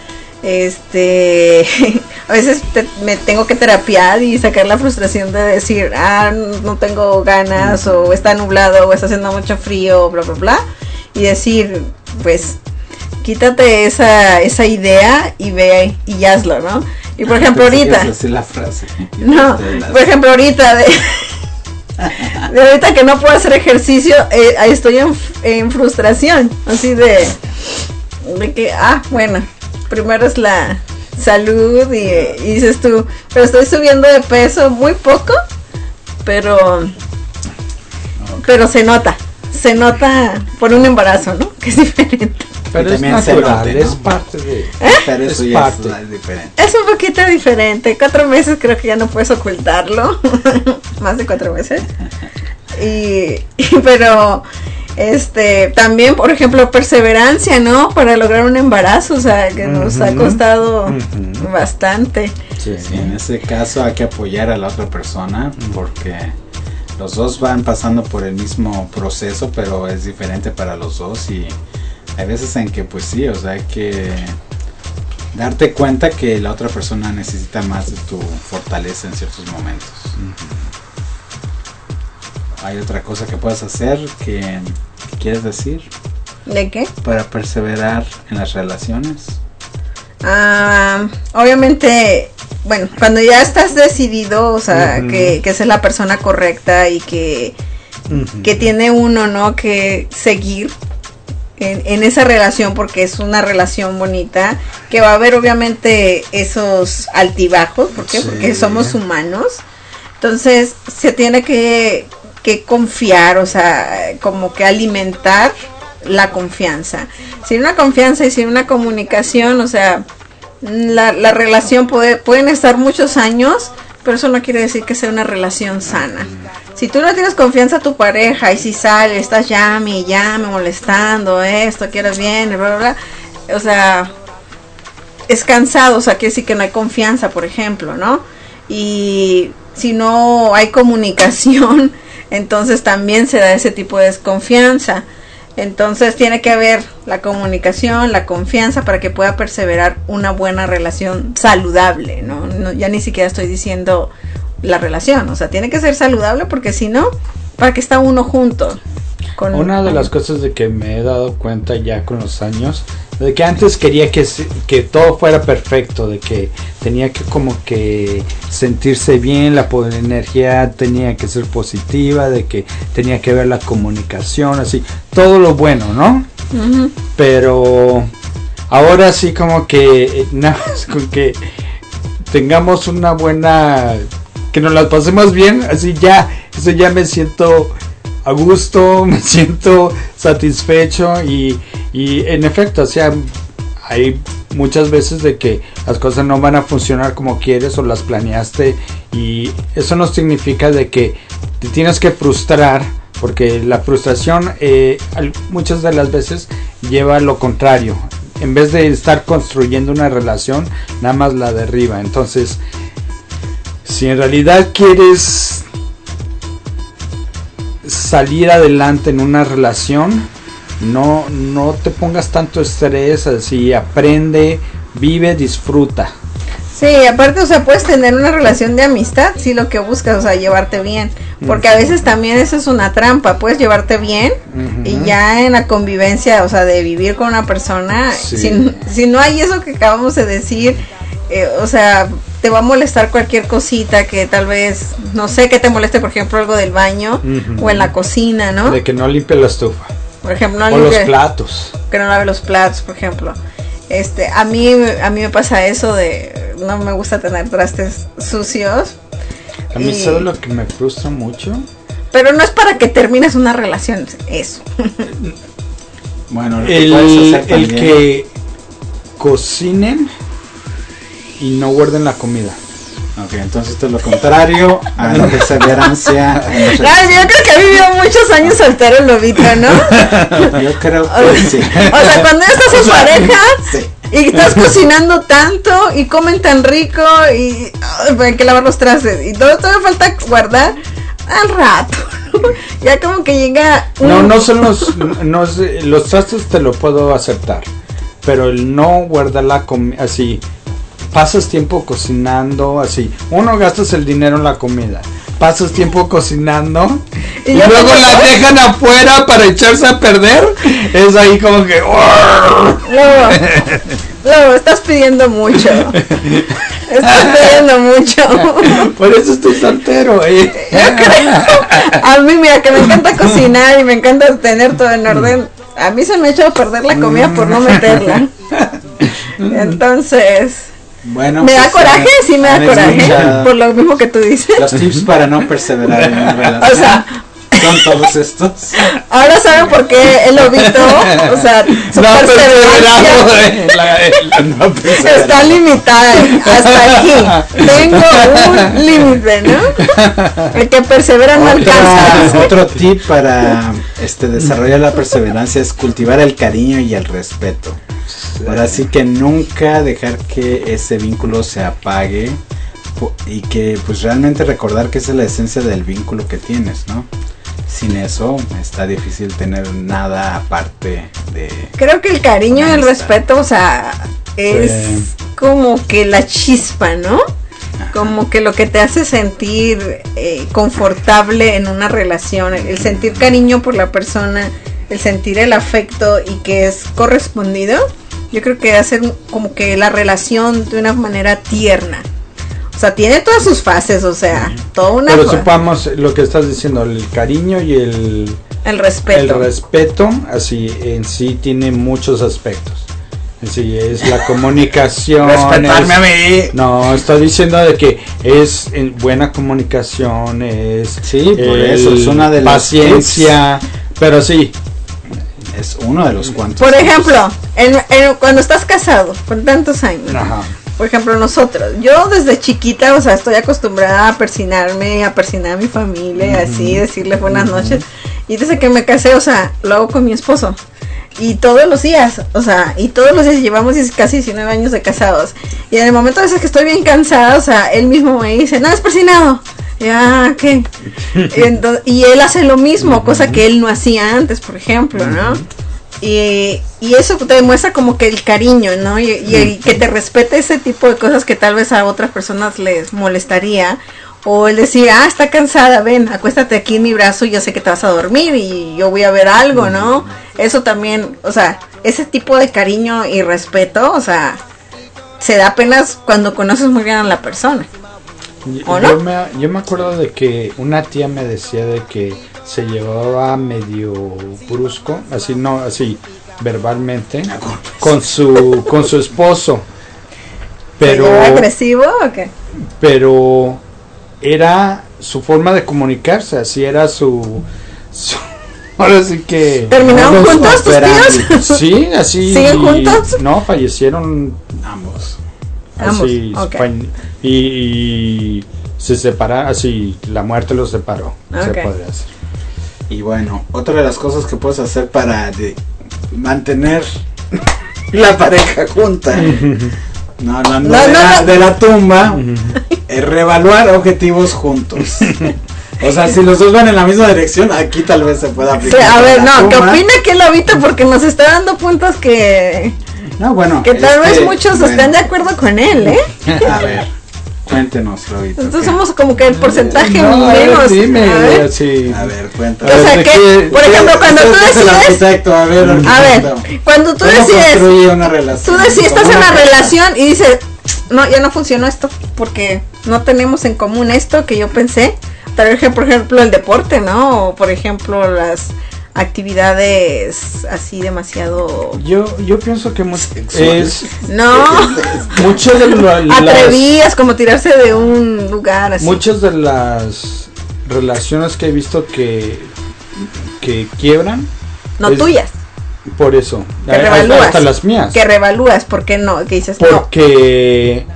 Este, a veces te- me tengo que terapiar y sacar la frustración de decir, ah, no tengo ganas, o está nublado, o está haciendo mucho frío, bla, bla, bla. Y decir, pues, quítate esa, esa idea y ve y hazlo, ¿no? Y por ejemplo, Pensé que ahorita. ibas a decir la frase. No, De las- por ejemplo, ahorita de, de ahorita que no puedo hacer ejercicio, eh, ahí estoy en, en frustración, así de, de que, ah, bueno, primero es la salud y, y dices tú, pero estoy subiendo de peso muy poco, pero, pero se nota, se nota por un embarazo, ¿no? Que es diferente. Pero Y es también se natural, note, ¿no? es parte de... Pero eso Es ya parte. es diferente. Es un poquito diferente. Cuatro meses creo que ya no puedes ocultarlo. Más de cuatro meses. Y, y pero este también, por ejemplo, perseverancia, ¿no? Para lograr un embarazo, o sea, que nos ha Ujú. costado Ujú. bastante. Sí, Sí, en ese caso hay que apoyar a la otra persona porque los dos van pasando por el mismo proceso, pero es diferente para los dos y hay veces en que pues sí, o sea, hay que darte cuenta que la otra persona necesita más de tu fortaleza en ciertos momentos. ¿Hay otra cosa que puedas hacer que, que quieres decir ¿De qué? para perseverar en las relaciones? Ah, obviamente, bueno, cuando ya estás decidido, o sea, Ujú. que, que esa es la persona correcta y que, Ujú. que tiene uno, ¿no? Que seguir en, en esa relación porque es una relación bonita, que va a haber obviamente esos altibajos, ¿por qué? Sí. Porque somos humanos. Entonces, se tiene que, que confiar, o sea, como que alimentar la confianza. Sin una confianza y sin una comunicación, o sea, la, la relación puede, pueden estar muchos años, pero eso no quiere decir que sea una relación sana. Si tú no tienes confianza a tu pareja y si sale, estás llame y llame, molestando, esto, quieres bien, bla, bla, bla, o sea, es cansado, o sea, quiere decir que no hay confianza, por ejemplo, ¿no? Y si no hay comunicación, entonces también se da ese tipo de desconfianza. Entonces tiene que haber la comunicación, la confianza para que pueda perseverar una buena relación saludable, ¿no? No, ya ni siquiera estoy diciendo la relación, o sea, tiene que ser saludable porque si no, ¿para qué está uno junto? Con, Una de con- las cosas de que me he dado cuenta ya con los años de que antes quería que, que todo fuera perfecto, de que tenía que como que sentirse bien, la energía tenía que ser positiva, de que tenía que ver la comunicación, así, todo lo bueno, ¿no? Uh-huh. Pero ahora sí como que nada más con que tengamos una buena, que nos la pasemos bien, así ya, eso ya me siento a gusto, me siento satisfecho y, y en efecto, o sea, hay muchas veces de que las cosas no van a funcionar como quieres o las planeaste y eso no significa de que te tienes que frustrar, porque la frustración eh, muchas de las veces lleva a lo contrario. En vez de estar construyendo una relación, nada más la derriba. Entonces, si en realidad quieres salir adelante en una relación, no, no te pongas tanto estrés, así, aprende, vive, disfruta. Sí, aparte, o sea, puedes tener una relación de amistad si lo que buscas, o sea, llevarte bien, porque uh-huh. a veces también eso es una trampa, puedes llevarte bien uh-huh. y ya en la convivencia, o sea, de vivir con una persona, sí. si, si no hay eso que acabamos de decir, eh, o sea, te va a molestar cualquier cosita que tal vez, no sé, que te moleste, por ejemplo, algo del baño uh-huh. o en la cocina, ¿no? De que no limpie la estufa. Por ejemplo, no o limpie, los platos. Que no lave los platos, por ejemplo. Este, a mí a mí me pasa eso de no me gusta tener trastes sucios. A mí y... ¿sabes lo que me frustra mucho? Pero no es para que termines una relación, eso. Bueno, lo que el, puedes hacer el que cocinen y no guarden la comida. Ok, entonces esto es lo contrario a la perseverancia. Ay, yo creo que ha vivido muchos años soltero el lobito, ¿no? Yo creo que sí. O sea, cuando ya estás en o sea, pareja sí. y estás cocinando tanto y comen tan rico y oh, hay que lavar los trastes y todo, todo falta guardar al rato. Ya como que llega un... No, no son los, no, los trastes te lo puedo aceptar, pero el no guardar la comida así. Pasas tiempo cocinando, así. Uno, gastas el dinero en la comida. Pasas tiempo cocinando y, y luego la dejan afuera para echarse a perder. Es ahí como que... Luego, luego estás pidiendo mucho. Estás pidiendo mucho. Por eso estoy soltero. ¿eh? Yo creo. A mí, mira, que me encanta cocinar y me encanta tener todo en orden. A mí se me ha echado a perder la comida por no meterla. Entonces... Bueno, me pues, da coraje, sí me da coraje, mucha... por lo mismo que tú dices. Los tips para no perseverar en una relación. O sea, son todos estos. Ahora saben por qué el lobito, o sea, su no perseverancia la, no está limitada hasta aquí. Tengo un límite, ¿no? El que persevera no alcanza. Otro tip para este desarrollar la perseverancia es cultivar el cariño y el respeto. Ahora sí que nunca dejar que ese vínculo se apague y que pues realmente recordar que esa es la esencia del vínculo que tienes, ¿no? Sin eso está difícil tener nada aparte de... Creo que el cariño y el respeto, o sea, es sí. como que la chispa, ¿no? Ajá. Como que lo que te hace sentir eh, confortable en una relación, el sentir cariño por la persona, el sentir el afecto y que es correspondido. Yo creo que hacer como que la relación de una manera tierna. O sea, tiene todas sus fases, o sea, sí. toda una... Pero supongamos lo que estás diciendo, el cariño y el... El respeto. El respeto, así, en sí tiene muchos aspectos. En sí, es la comunicación... Respetarme es, a mí. No, estoy diciendo de que es en buena comunicación, es... Sí, por eso, es una de las... Paciencia, tips. Pero sí... Es uno de los cuantos. Por ejemplo, en, en, cuando estás casado con tantos años, ajá. por ejemplo nosotros, yo desde chiquita, o sea, estoy acostumbrada a persinarme, a persinar a mi familia, uh-huh. así, decirle buenas uh-huh. noches. Y desde que me casé, o sea, lo hago con mi esposo. Y todos los días, o sea, y todos los días llevamos casi diecinueve años de casados. Y en el momento a veces que estoy bien cansada, o sea, él mismo me dice, no, es persinado. Ya, ¿qué? Entonces, y él hace lo mismo, cosa que él no hacía antes, por ejemplo, ¿no? Y, y eso te demuestra como que el cariño, ¿no? Y, y el que te respete ese tipo de cosas que tal vez a otras personas les molestaría. O el decir, ah, está cansada, ven, acuéstate aquí en mi brazo y yo sé que te vas a dormir y yo voy a ver algo, ¿no? eso también, o sea, ese tipo de cariño y respeto, o sea, se da apenas cuando conoces muy bien a la persona. ¿O no? Yo me, yo me acuerdo de que una tía me decía de que se llevaba medio brusco, así no, así verbalmente, con su con su esposo. Pero ¿Era agresivo o qué? Pero era su forma de comunicarse, así era su, su ahora sí que ¿terminaron juntos tus tíos? Sí, así. ¿Siguen juntos? No, fallecieron ambos. Así, ambos, okay. y, y se separaron, así la muerte los separó, okay. Se podría hacer. Y bueno, otra de las cosas que puedes hacer para de mantener la pareja junta, no, no, no, no, de, no, la, no. de la tumba, es reevaluar objetivos juntos. O sea, si los dos van en la misma dirección, aquí tal vez se pueda aplicar. Sí, a ver, no, tumba. ¿qué opina que Lobito? Porque nos está dando puntos que... No, bueno. Que tal este, vez muchos bueno. estén de acuerdo con él, ¿eh? A ver, cuéntenos, Lobito. Entonces ¿qué? Somos como que el porcentaje no, menos. A ver, dime, a ver, sí. A ver cuéntanos. O sea, que, por ejemplo, cuando tú decides... A ver, a ver, cuando tú decides... Una relación, tú decides, estás en una relación y dices, no, ya no funcionó esto, porque no tenemos en común esto que yo pensé. Tal vez, por ejemplo, el deporte, ¿no? O, por ejemplo, las actividades así demasiado... Yo yo pienso que mu- es... No. Muchas de lo, atrevidas, las, como tirarse de un lugar así. Muchas de las relaciones que he visto que, que quiebran... No es, tuyas. Por eso. Que revalúas. Hasta las mías. Que revalúas, ¿por qué no? Que dices Porque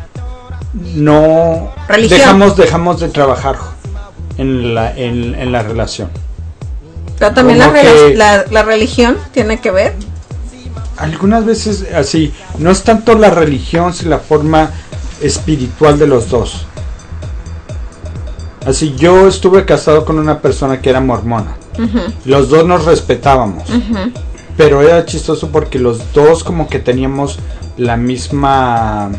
no... Religión. Dejamos, dejamos de trabajar en la, en, en la relación. Pero también la, que, la, la religión tiene que ver. Algunas veces así, no es tanto la religión, sino la forma espiritual de los dos. Así, yo estuve casado con una persona que era mormona. Uh-huh. Los dos nos respetábamos. Uh-huh. Pero era chistoso porque los dos como que teníamos la misma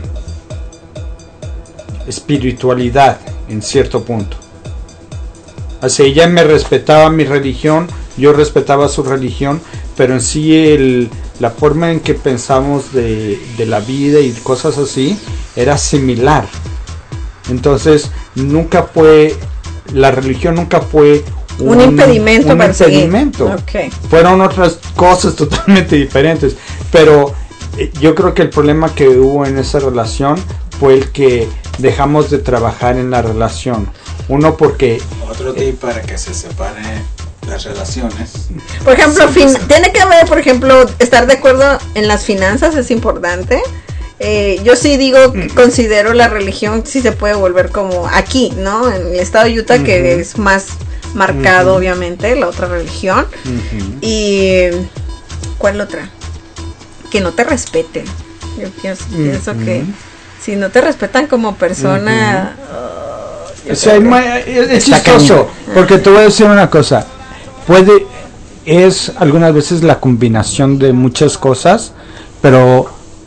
espiritualidad en cierto punto. Así, ella me respetaba mi religión, yo respetaba su religión, pero en sí el, la forma en que pensamos de, de la vida y cosas así era similar. Entonces nunca fue, la religión nunca fue un, un impedimento. Un para impedimento. Okay. Fueron otras cosas totalmente diferentes, pero eh, yo creo que el problema que hubo en esa relación fue el que dejamos de trabajar en la relación. Uno porque... Otro tip para que se separen las relaciones. Por ejemplo, fin, tiene que haber, por ejemplo, estar de acuerdo en las finanzas, es importante. Eh, yo sí digo, que considero la religión sí se puede volver como aquí, ¿no? En el estado de Utah, uh-huh. que es más marcado, uh-huh. obviamente, la otra religión. Uh-huh. Y... ¿cuál otra? Que no te respeten. Yo pienso, uh-huh. pienso que si no te respetan como persona... Uh-huh. O sea, es, es chistoso, porque te voy a decir una cosa, puede, es algunas veces la combinación de muchas cosas, pero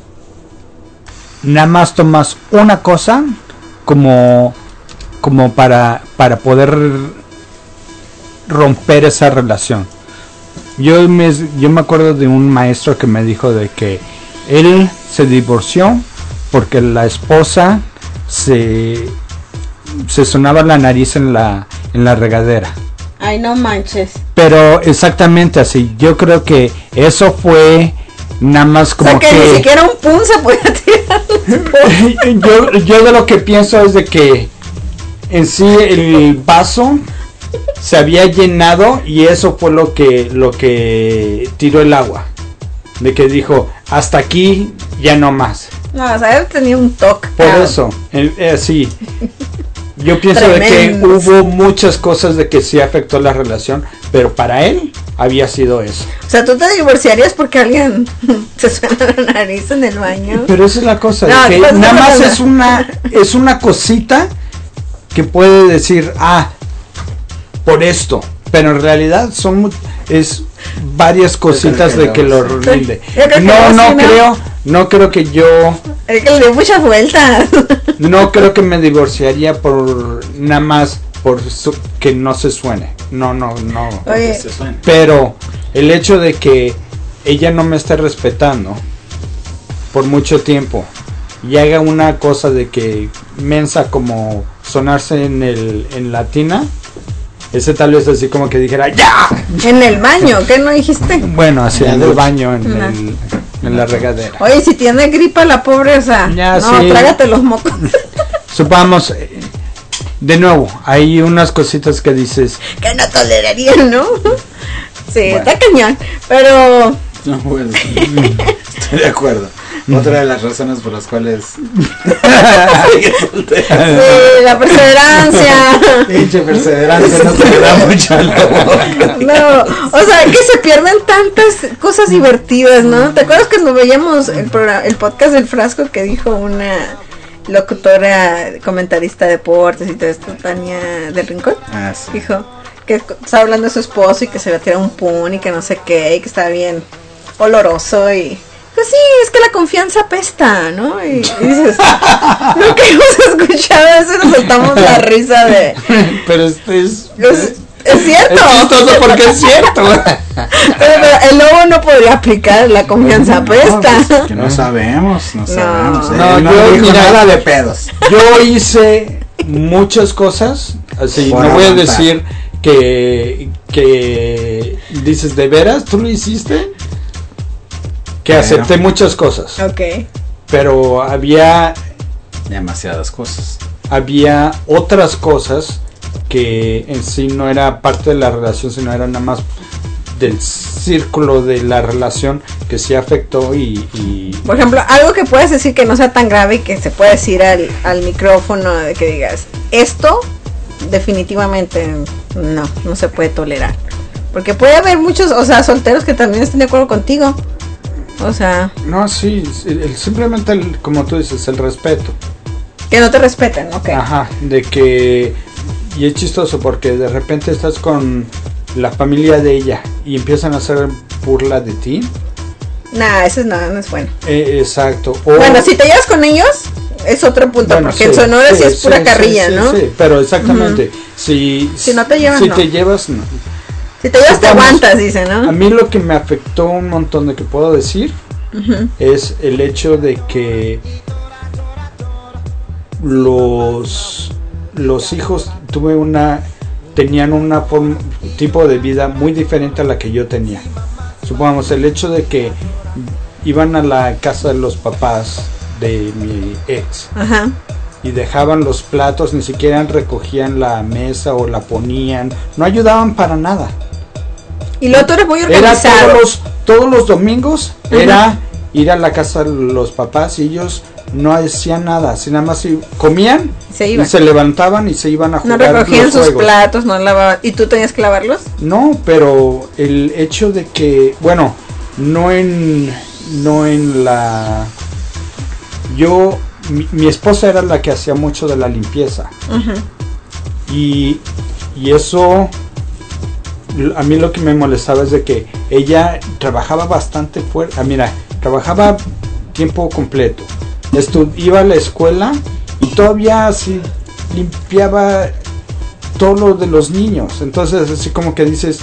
nada más tomas una cosa como, como para, para poder romper esa relación. Yo me, yo me acuerdo de un maestro que me dijo de que él se divorció porque la esposa se... se sonaba la nariz en la en la regadera. Ay, no manches. Pero exactamente así. Yo creo que eso fue nada más como, o sea, que, que ni siquiera un pun se podía tirar. yo yo de lo que pienso es de que en sí el vaso se había llenado y eso fue lo que lo que tiró el agua. De que dijo, hasta aquí ya no más. No, o sea, él tenía un toque. Por claro. eso, eh, sí. Yo pienso Tremendo. de que hubo muchas cosas de que sí afectó la relación, pero para él había sido eso. O sea, ¿tú te divorciarías porque alguien se suena la nariz en el baño? Pero esa es la cosa, no, de que nada más es una es una cosita que puede decir, ah, por esto, pero en realidad son es varias cositas de que lo rinde. No, no creo, no creo que yo... Es que le dio muchas vueltas. No creo que me divorciaría por nada más por que no se suene. No, no, no. Oye. Pero el hecho de que ella no me esté respetando por mucho tiempo y haga una cosa de que mensa como sonarse en el en la tina, ese tal vez así como que dijera ¡ya! En el baño, ¿qué no dijiste? Bueno, así en el baño, en, Ajá. el, en la regadera. Oye, si tiene gripa la pobre, o sea, Ya, no, sí. trágate los mocos. Supongamos, eh, de nuevo, hay unas cositas que dices, Que no tolerarían, ¿no? Sí, Bueno. está cañón, pero... No, bueno, estoy de acuerdo. Otra de las razones por las cuales sigue soltera. Sí, la perseverancia. Pinche perseverancia no te da mucho al lobo. No, o sea, que se pierden tantas cosas divertidas, ¿no? ¿Te acuerdas cuando veíamos el programa, el podcast del Frasco que dijo una locutora, comentarista de deportes y todo esto, Tania del Rincón? Ah, sí. Dijo que estaba hablando de su esposo y que se había tirado un pun y que no sé qué, y que estaba bien oloroso y... Pues sí, es que la confianza apesta, ¿no? Y, y dices, nunca hemos escuchado eso y nos soltamos la risa de... pero este es... Es, es cierto. Es chistoso porque es cierto. Pero, pero el lobo no podría aplicar la confianza apesta. No, pues, que no sabemos, no sabemos. ¿eh? No, Él no yo, dijo mira, nada de pedos. Yo hice muchas cosas, así, Por no voy a aguantar. decir que, que dices, ¿de veras tú lo hiciste? Que Pero- acepté muchas cosas, Ok. pero había, Demasiadas cosas. había otras cosas que en sí no era parte de la relación, sino era nada más del círculo de la relación que sí afectó y... y Por ejemplo, algo que puedes decir que no sea tan grave y que se puede decir al, al micrófono, de que digas, esto definitivamente no, no se puede tolerar. Porque puede haber muchos, o sea, solteros que también estén de acuerdo contigo. O sea, no, sí, el- el- simplemente, el, como tú dices, el respeto. que no te respeten, ok. Ajá, de que... Y es chistoso porque de repente estás con la familia de ella y empiezan a hacer burla de ti. Nah, eso es, no, no es bueno. Eh, exacto. O, Bueno, si te llevas con ellos, es otro punto, bueno, porque sí, en Sonora sí, sí, es pura sí, carrilla, sí, ¿no? Sí, sí, pero exactamente. si, Si no te llevas, si no. te llevas, no. Si te llevas, te Vamos, aguantas, dice, ¿no? A mí lo que me afectó un montón de que puedo decir Ujú. es el hecho de que los los hijos tuve una tenían una forma, tipo de vida muy diferente a la que yo tenía. Supongamos el hecho de que iban a la casa de los papás de mi ex Ajá. y dejaban los platos, ni siquiera recogían la mesa o la ponían, no ayudaban para nada. Y luego tú eres muy Era organizado. todos los, todos los domingos, Ujú. era ir a la casa de los papás y ellos no hacían nada, así nada más i- comían Se y iban. se levantaban y se iban a No jugar recogían los sus juegos. platos, no lavaban. ¿Y tú tenías que lavarlos? No, pero el hecho de que, bueno, no en, no en la, yo, mi, mi esposa era la que hacía mucho de la limpieza Ujú. y, y eso, a mí lo que me molestaba es de que ella trabajaba bastante fuerte, ah, mira, trabajaba tiempo completo, Estu iba a la escuela y todavía así limpiaba todo lo de los niños, entonces así como que dices,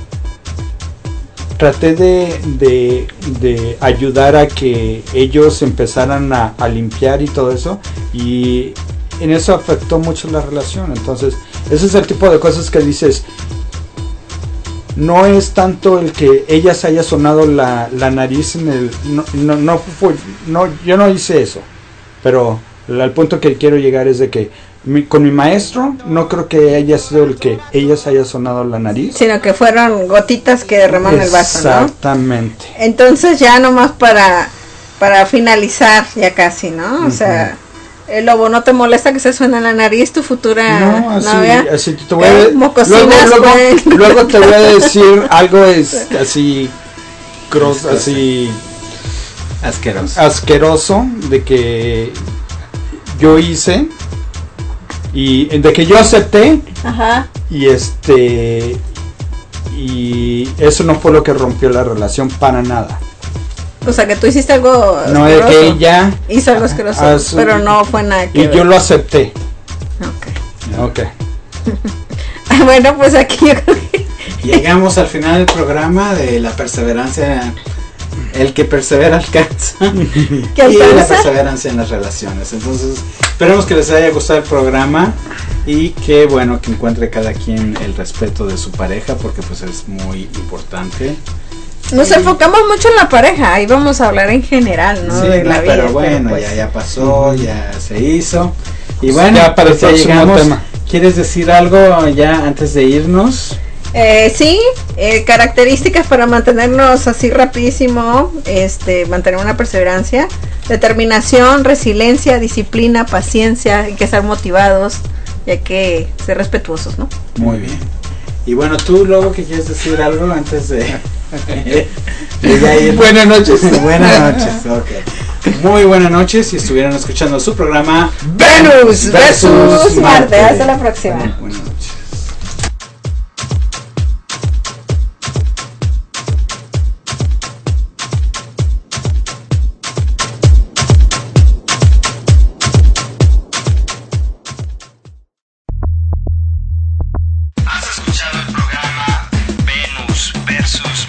traté de, de, de ayudar a que ellos empezaran a, a limpiar y todo eso, y en eso afectó mucho la relación. Entonces ese es el tipo de cosas que dices, no es tanto el que ella se haya sonado la, la nariz en el, no, no, no fue, no, yo no hice eso, pero el, el punto que quiero llegar es de que mi, con mi maestro no creo que haya sido el que ella se haya sonado la nariz, Sino que fueron gotitas que derramaron el vaso, ¿no? exactamente. Entonces ya nomás para para finalizar, ya casi, ¿no? O sea, el lobo, ¿no te molesta que se suene la nariz tu futura No, así, novia? así te voy a ¿Qué? de- Mocosinas, luego, luego, güey. luego te voy a decir algo es así cross, así Asqueroso. asqueroso de que yo hice y de que yo acepté Ajá. y este y eso no fue lo que rompió la relación para nada. O sea, que tú hiciste algo No es que asqueroso. ella Hizo algo asqueroso, ah, su- pero no fue nada que y ver. yo lo acepté. Ok. Ok. Bueno, pues aquí yo creo que... Llegamos al final del programa de la perseverancia el que persevera alcanza. ¿Qué y la alcanza? perseverancia en las relaciones. Entonces, esperemos que les haya gustado el programa y que bueno, que encuentre cada quien el respeto de su pareja, porque pues es muy importante. Nos y, enfocamos mucho en la pareja, ahí vamos a hablar en general, ¿no? sí, de la no, vida, pero bueno, pues, ya, ya pasó, ya se hizo. Y Pues bueno, ya para el pues ya próximo llegamos. tema. ¿Quieres decir algo ya antes de irnos? Eh, sí, eh, características para mantenernos así rapidísimo, este, mantener una perseverancia, determinación, resiliencia, disciplina, paciencia, hay que estar motivados y hay que ser respetuosos, ¿no? Muy bien. Y bueno, tú, Lobo, ¿que quieres decir algo antes de, de ya ir? Buenas noches. Buenas noches, ok. Muy buenas noches y estuvieron escuchando su programa Venus versus Marte. Hasta la próxima. Buenas noches. Has escuchado el programa Venus versus